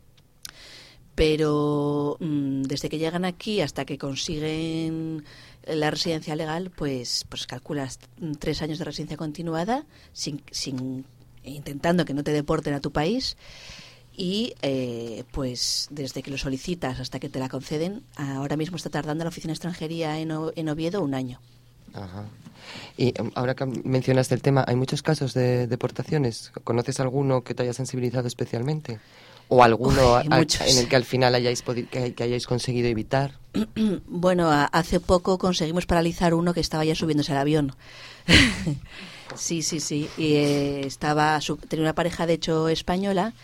Pero mmm, desde que llegan aquí hasta que consiguen la residencia legal, pues, pues calculas tres años de residencia continuada, sin, sin intentando que no te deporten a tu país. Y eh, pues desde que lo solicitas hasta que te la conceden, ahora mismo está tardando la Oficina de Extranjería en, o, en Oviedo un año. Ajá. Y um, ahora que mencionaste el tema, ¿hay muchos casos de deportaciones? ¿Conoces alguno que te haya sensibilizado especialmente? ¿O alguno Uy, a, muchos. en el que al final hayáis podi- que, que hayáis conseguido evitar? Bueno, a, hace poco conseguimos paralizar uno que estaba ya subiéndose al avión. Sí, sí, sí. Y, eh, estaba su, tenía una pareja, de hecho, española.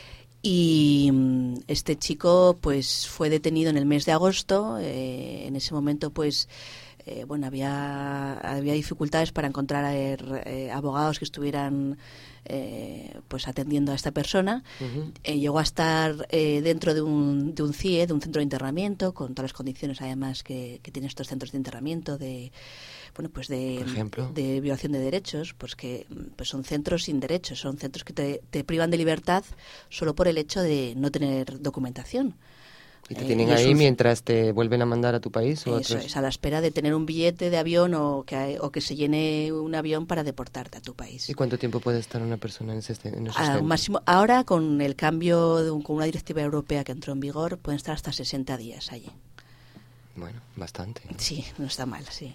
Y mm, este chico pues fue detenido en el mes de agosto. Eh, en ese momento pues eh, bueno había había dificultades para encontrar eh, abogados que estuvieran eh, pues atendiendo a esta persona. Uh-huh. Eh, llegó a estar eh, dentro de un, de un C I E, de un centro de internamiento, con todas las condiciones además que, que tienen estos centros de internamiento, de bueno pues de, de violación de derechos, pues que pues son centros sin derechos, son centros que te, te privan de libertad solo por el hecho de no tener documentación. ¿Y te Eh, tienen y ahí un, mientras te vuelven a mandar a tu país? ¿O eso otros? es, a la espera de tener un billete de avión o que, o que se llene un avión para deportarte a tu país. ¿Y cuánto tiempo puede estar una persona en, ese, en esos A, centros? máximo, ahora, con el cambio, de un, con una directiva europea que entró en vigor, pueden estar hasta sesenta días allí. Bueno, bastante. Sí, no está mal, sí.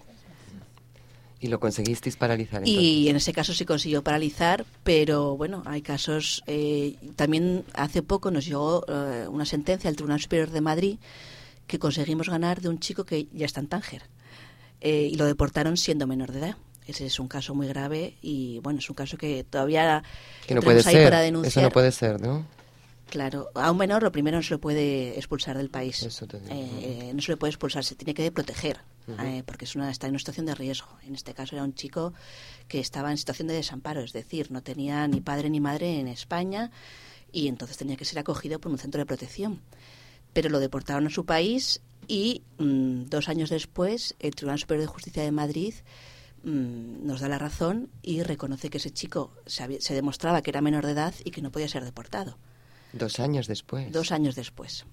¿Y lo conseguisteis paralizar entonces? Y en ese caso sí consiguió paralizar, pero bueno, hay casos... Eh, también hace poco nos llegó eh, una sentencia del Tribunal Superior de Madrid que conseguimos ganar de un chico que ya está en Tánger. Eh, y lo deportaron siendo menor de edad. Ese es un caso muy grave y bueno, es un caso que todavía que no puede ahí ser. Para denunciar. Eso no puede ser, ¿no? Claro, a un menor lo primero no se lo puede expulsar del país. Eso te digo. Eh, no se le puede expulsar, se tiene que proteger, uh-huh. eh, porque es una, está en una situación de riesgo. En este caso era un chico que estaba en situación de desamparo, es decir, no tenía ni padre ni madre en España y entonces tenía que ser acogido por un centro de protección. Pero lo deportaron a su país y mmm, dos años después el Tribunal Superior de Justicia de Madrid mmm, nos da la razón y reconoce que ese chico se, había, se demostraba que era menor de edad y que no podía ser deportado. Dos años después. Dos años después.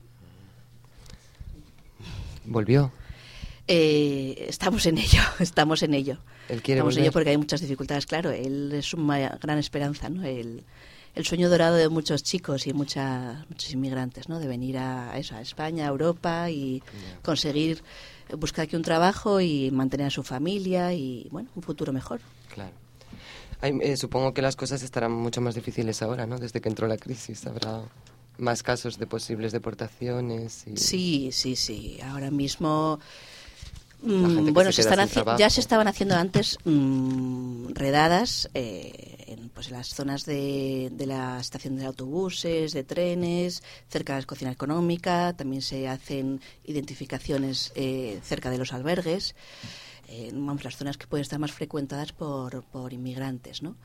¿Volvió? Eh, estamos en ello, estamos en ello. Él quiere estamos volver. en ello porque hay muchas dificultades, claro. Él es una gran esperanza, ¿no? El, el sueño dorado de muchos chicos y mucha, muchos inmigrantes, ¿no? De venir a, a eso, a España, a Europa y yeah. conseguir buscar aquí un trabajo y mantener a su familia y, bueno, un futuro mejor. Claro. Hay, eh, supongo que las cosas estarán mucho más difíciles ahora, ¿no? Desde que entró la crisis habrá más casos de posibles deportaciones. Y... Sí, sí, sí. Ahora mismo, mmm, bueno, se, se están haci- ya se estaban haciendo antes mmm, redadas eh, en, pues, en las zonas de, de la estación de autobuses, de trenes, cerca de la cocina económica. También se hacen identificaciones eh, cerca de los albergues. Eh, vamos, las zonas que pueden estar más frecuentadas por, por inmigrantes, ¿no?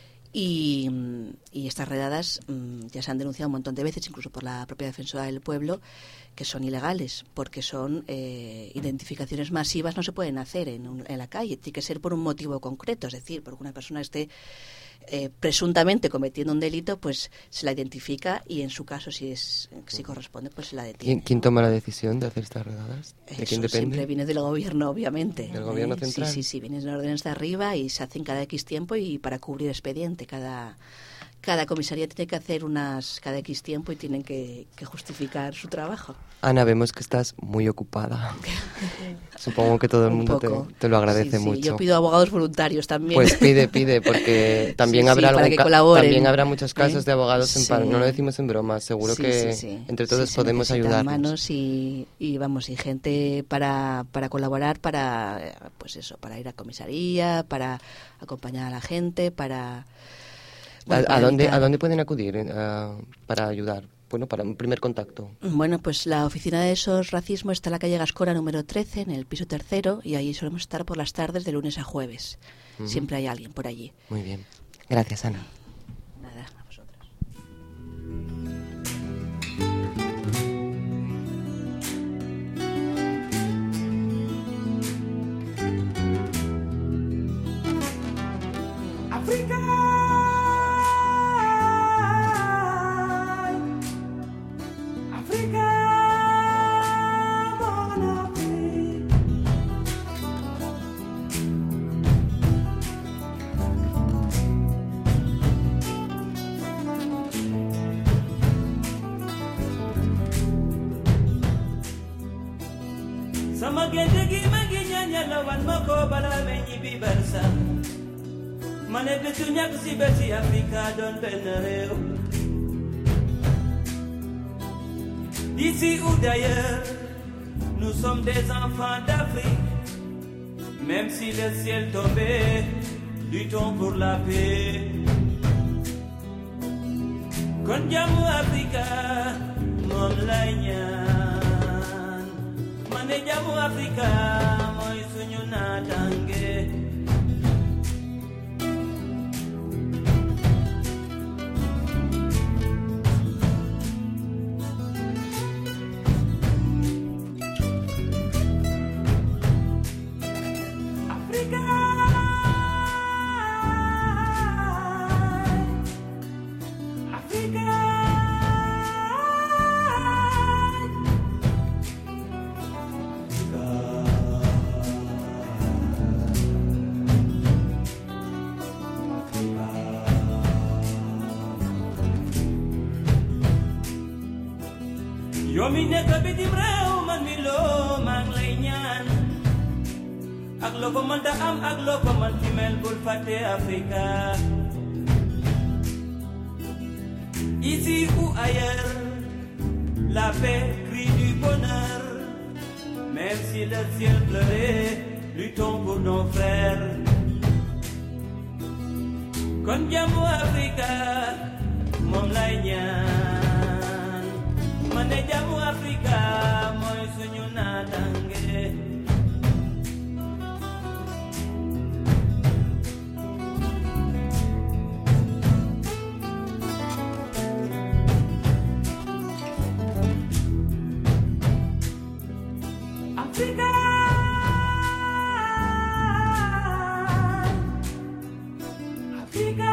Y, y estas redadas mmm, ya se han denunciado un montón de veces, incluso por la propia Defensora del Pueblo, que son ilegales, porque son eh, identificaciones masivas, no se pueden hacer en, un, en la calle, tiene que ser por un motivo concreto, es decir, porque una persona esté eh, presuntamente cometiendo un delito, pues se la identifica y en su caso, si es si corresponde, pues se la detiene. ¿Quién, quién toma la decisión de hacer estas redadas? ¿De Eso quién depende? Siempre viene del gobierno, obviamente. ¿Del gobierno ¿eh? central? Sí, sí, sí, vienen de órdenes de arriba y se hacen cada X tiempo y para cubrir expediente. Cada, cada comisaría tiene que hacer unas cada X tiempo y tienen que, que justificar su trabajo. Ana, vemos que estás muy ocupada. Supongo que todo el mundo te, te lo agradece sí, sí. mucho. Yo pido abogados voluntarios también. Pues pide, pide, porque también sí, habrá sí, algún ca- también habrá muchos casos ¿eh? de abogados sí. en paro. No lo decimos en broma, seguro sí, que sí, sí. entre todos sí, podemos ayudarnos. manos y, y vamos y gente para, para colaborar, para pues eso, para ir a comisaría, para acompañar a la gente, para bueno, ¿A, a dónde a dónde pueden acudir uh, para ayudar? Bueno, para un primer contacto. Bueno, pues la oficina de esos racismo está en la calle Gascora número trece, en el piso tercero, y ahí solemos estar por las tardes de lunes a jueves. Uh-huh. Siempre hay alguien por allí. Muy bien. Gracias, Ana. Nada, a vosotros. Mama gende gi magi nyanya la wan mako bala menyi bi barsa. Mane de tunya si beti Afrika don benere. D'ici ou d'ailleurs, nous sommes des enfants d'Afrique. Même si le ciel tombait, luttons pour la paix. Kon jamu Afrika, mom lay ñaan. Mané jamu Afrika, moy suñu natangue. Yo mi nekk bitim réew man mi loo maa ngi lay ñaan ak loo ko mën ta am ak loo ko mën ci mel bul fàtte Afrika. Ici ou ailleurs, la paix crie du bonheur. Même si le ciel pleurait, luttons pour nos frères. Kon jamu Afrika, moom lay ñaan. Mane jamu Afrika, moy suñu natangue. Africa, Africa.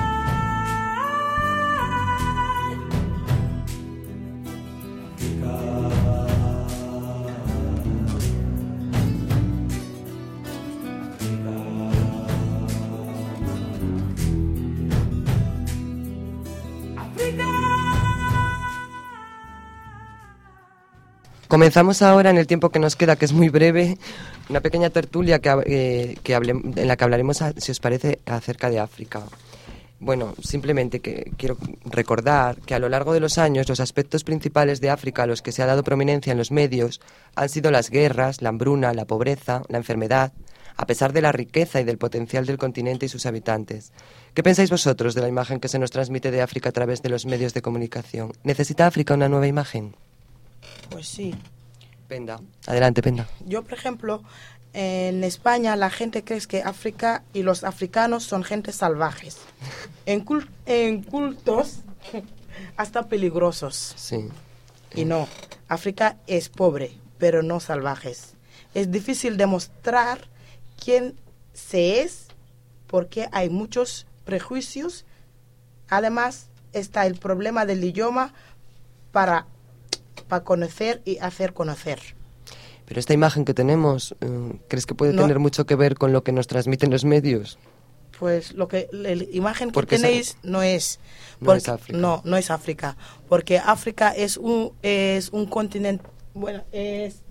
Comenzamos ahora, en el tiempo que nos queda, que es muy breve, una pequeña tertulia que, eh, que hable, en la que hablaremos, a, si os parece, acerca de África. Bueno, simplemente que quiero recordar que a lo largo de los años los aspectos principales de África a los que se ha dado prominencia en los medios han sido las guerras, la hambruna, la pobreza, la enfermedad, a pesar de la riqueza y del potencial del continente y sus habitantes. ¿Qué pensáis vosotros de la imagen que se nos transmite de África a través de los medios de comunicación? ¿Necesita África una nueva imagen? Pues sí. Penda, adelante, Penda. Yo, por ejemplo, en España la gente cree que África y los africanos son gente salvajes. En, cul en cultos hasta peligrosos. Sí. Y no, África es pobre, pero no salvajes. Es difícil demostrar quién se es porque hay muchos prejuicios. Además, está el problema del idioma para... para conocer y hacer conocer. Pero esta imagen que tenemos, ¿crees que puede no, tener mucho que ver con lo que nos transmiten los medios? Pues lo que la imagen que porque tenéis esa, no es no porque, es África. No, no es África, porque África es un es un continente, bueno, es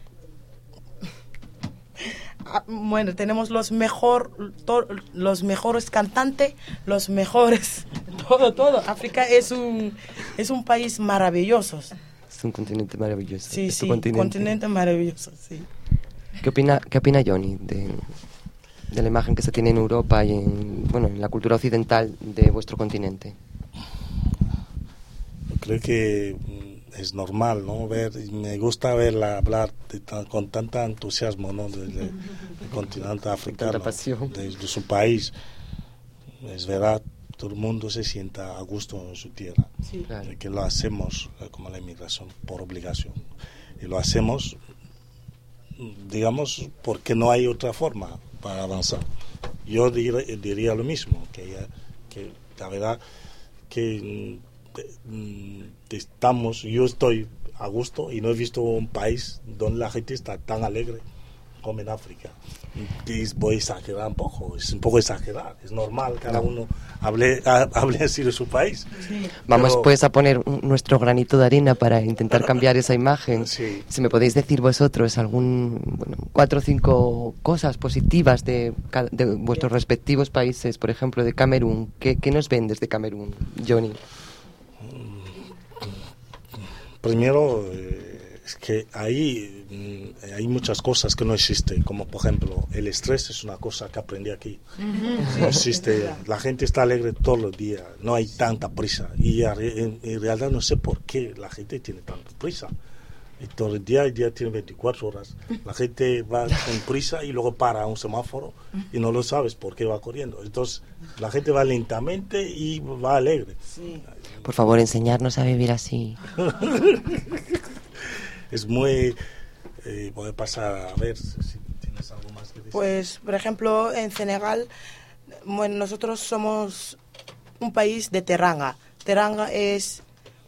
bueno, tenemos los mejor to, los mejores cantantes, los mejores todo todo. África es un es un país maravilloso. Es un continente maravilloso. Sí, es sí, continente. continente maravilloso, sí. ¿Qué opina, qué opina Johnny de, de la imagen que se tiene en Europa y en, bueno, en la cultura occidental de vuestro continente? Creo que es normal, ¿no? Ver, me gusta verla hablar de tan, con tanta entusiasmo, ¿no? Del de, de continente africano, tanta pasión. De, de su país. Es verdad. Todo el mundo se sienta a gusto en su tierra, sí. Claro. Que lo hacemos como la inmigración por obligación y lo hacemos, digamos, porque no hay otra forma para avanzar. Yo dir, diría lo mismo, que, que la verdad que estamos, yo estoy a gusto y no he visto un país donde la gente está tan alegre come en África. Y voy a exagerar un poco, es un poco exagerar, es normal, cada uno hable, hable así de su país. Sí. Vamos pero, pues a poner nuestro granito de arena para intentar cambiar esa imagen. Sí. Si me podéis decir vosotros algún, bueno, cuatro o cinco cosas positivas de, de vuestros respectivos países, por ejemplo de Camerún, ¿qué, qué nos ven desde Camerún, Johnny? Primero, eh, es que ahí mm, hay muchas cosas que no existen, como por ejemplo el estrés es una cosa que aprendí aquí. Uh-huh. No existe, la gente está alegre todos los días, no hay tanta prisa y en, en realidad no sé por qué la gente tiene tanta prisa. Y todo el día, el día tiene veinticuatro horas, la gente va con prisa y luego para a un semáforo y no lo sabes por qué va corriendo. Entonces la gente va lentamente y va alegre. Sí. Por favor, enseñarnos a vivir así. Es muy... Eh, puede pasar, a ver si tienes algo más que decir. Pues, por ejemplo, en Senegal, bueno, nosotros somos un país de teranga. Teranga es...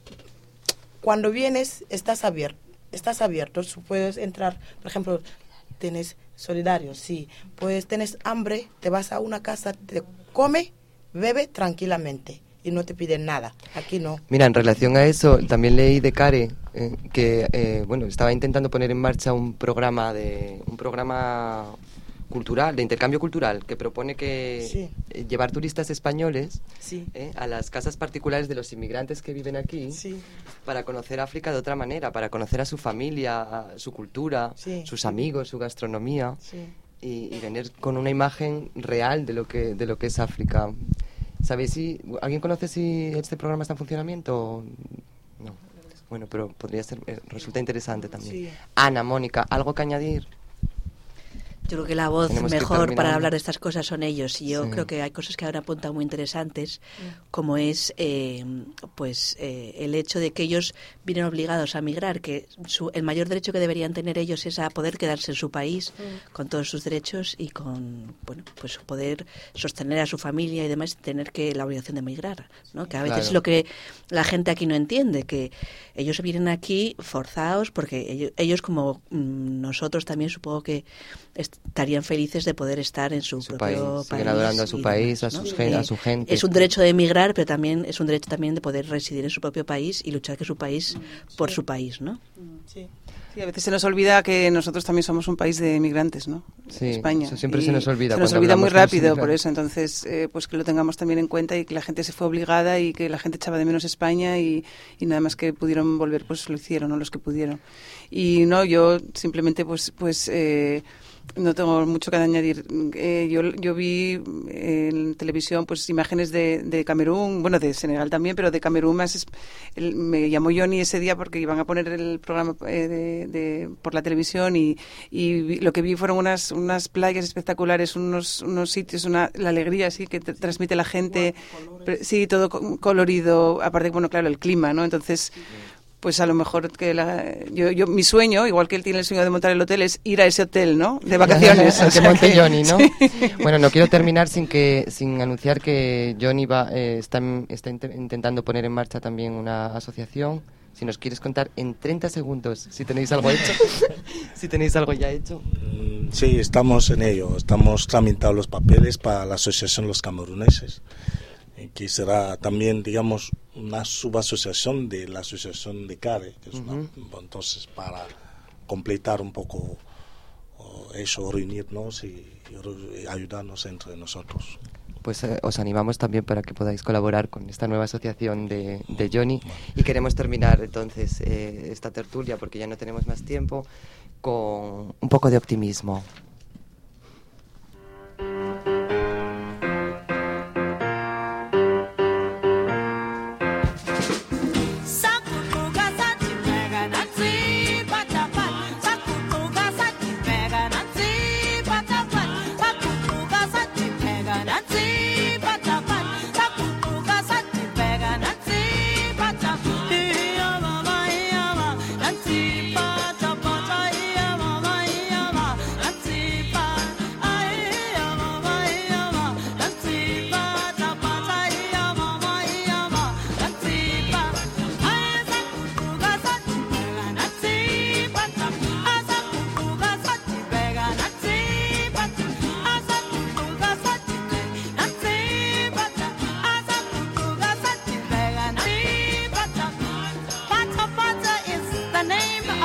Cuando vienes, estás abierto. Estás abierto, puedes entrar, por ejemplo, tienes solidario, sí. Pues tienes hambre, te vas a una casa, te come, bebe tranquilamente. Y no te piden nada, aquí no. Mira, en relación a eso, también leí de Care eh, que, eh, bueno, estaba intentando poner en marcha un programa de un programa cultural, de intercambio cultural, que propone que sí. eh, llevar turistas españoles sí. eh, a las casas particulares de los inmigrantes que viven aquí sí. para conocer África de otra manera, para conocer a su familia, a su cultura, sí. sus amigos, su gastronomía sí. y, y venir con una imagen real de lo que de lo que es África. ¿Sabéis si alguien conoce si este programa está en funcionamiento? No. Bueno, pero podría ser, eh, resulta interesante también. Sí. Ana, Mónica, ¿algo que añadir? Yo creo que la voz Tenemos mejor para hablar de estas cosas son ellos, y yo sí. creo que hay cosas que ahora apuntan muy interesantes, como es eh, pues eh, el hecho de que ellos vienen obligados a migrar, que su, el mayor derecho que deberían tener ellos es a poder quedarse en su país mm. con todos sus derechos y con bueno pues poder sostener a su familia y demás, tener que la obligación de migrar, ¿no? Que a veces claro. es lo que la gente aquí no entiende, que ellos vienen aquí forzados porque ellos, ellos como mmm, nosotros también supongo que estarían felices de poder estar en su, su propio país, país, adorando a su país, demás, a, ¿no? sus gen, a su gente. Es un derecho de emigrar, pero también es un derecho también de poder residir en su propio país y luchar que su país por sí. su país, ¿no? Sí. Sí, a veces se nos olvida que nosotros también somos un país de emigrantes, ¿no? Sí, España. eso siempre y se nos olvida. Se nos olvida muy rápido, por eso. Entonces, eh, pues que lo tengamos también en cuenta y que la gente se fue obligada y que la gente echaba de menos España y, y nada más que pudieron volver, pues lo hicieron, ¿no? Los que pudieron. Y no, yo simplemente, pues, pues eh, no tengo mucho que añadir. Eh, yo, yo vi en televisión pues imágenes de, de Camerún, bueno, de Senegal también, pero de Camerún más. El, me llamó Johnny ese día porque iban a poner el programa eh, de, de, por la televisión y, y vi, lo que vi fueron unas unas playas espectaculares, unos unos sitios, una la alegría así que te transmite la gente. Pero, sí, todo colorido, aparte, bueno, claro, el clima, ¿no? Entonces... pues a lo mejor que la, yo, yo mi sueño, igual que él tiene el sueño de montar el hotel, es ir a ese hotel, ¿no? De vacaciones. Que monte que, Johnny, ¿no? Sí. Bueno, no quiero terminar sin que sin anunciar que Johnny va eh, está, está int- intentando poner en marcha también una asociación. Si nos quieres contar en treinta segundos si tenéis algo hecho, si tenéis algo ya hecho. Sí, estamos en ello. Estamos tramitando los papeles para la asociación Los Cameruneses, que será también, digamos, una subasociación de la asociación de Care, que es una, uh-huh. entonces para completar un poco o eso, reunirnos y, y ayudarnos entre nosotros. Pues eh, os animamos también para que podáis colaborar con esta nueva asociación de, de Johnny. Y queremos terminar entonces eh, esta tertulia, porque ya no tenemos más tiempo, con un poco de optimismo.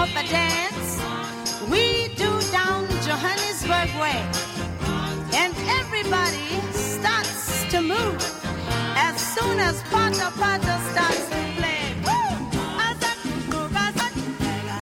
of a dance.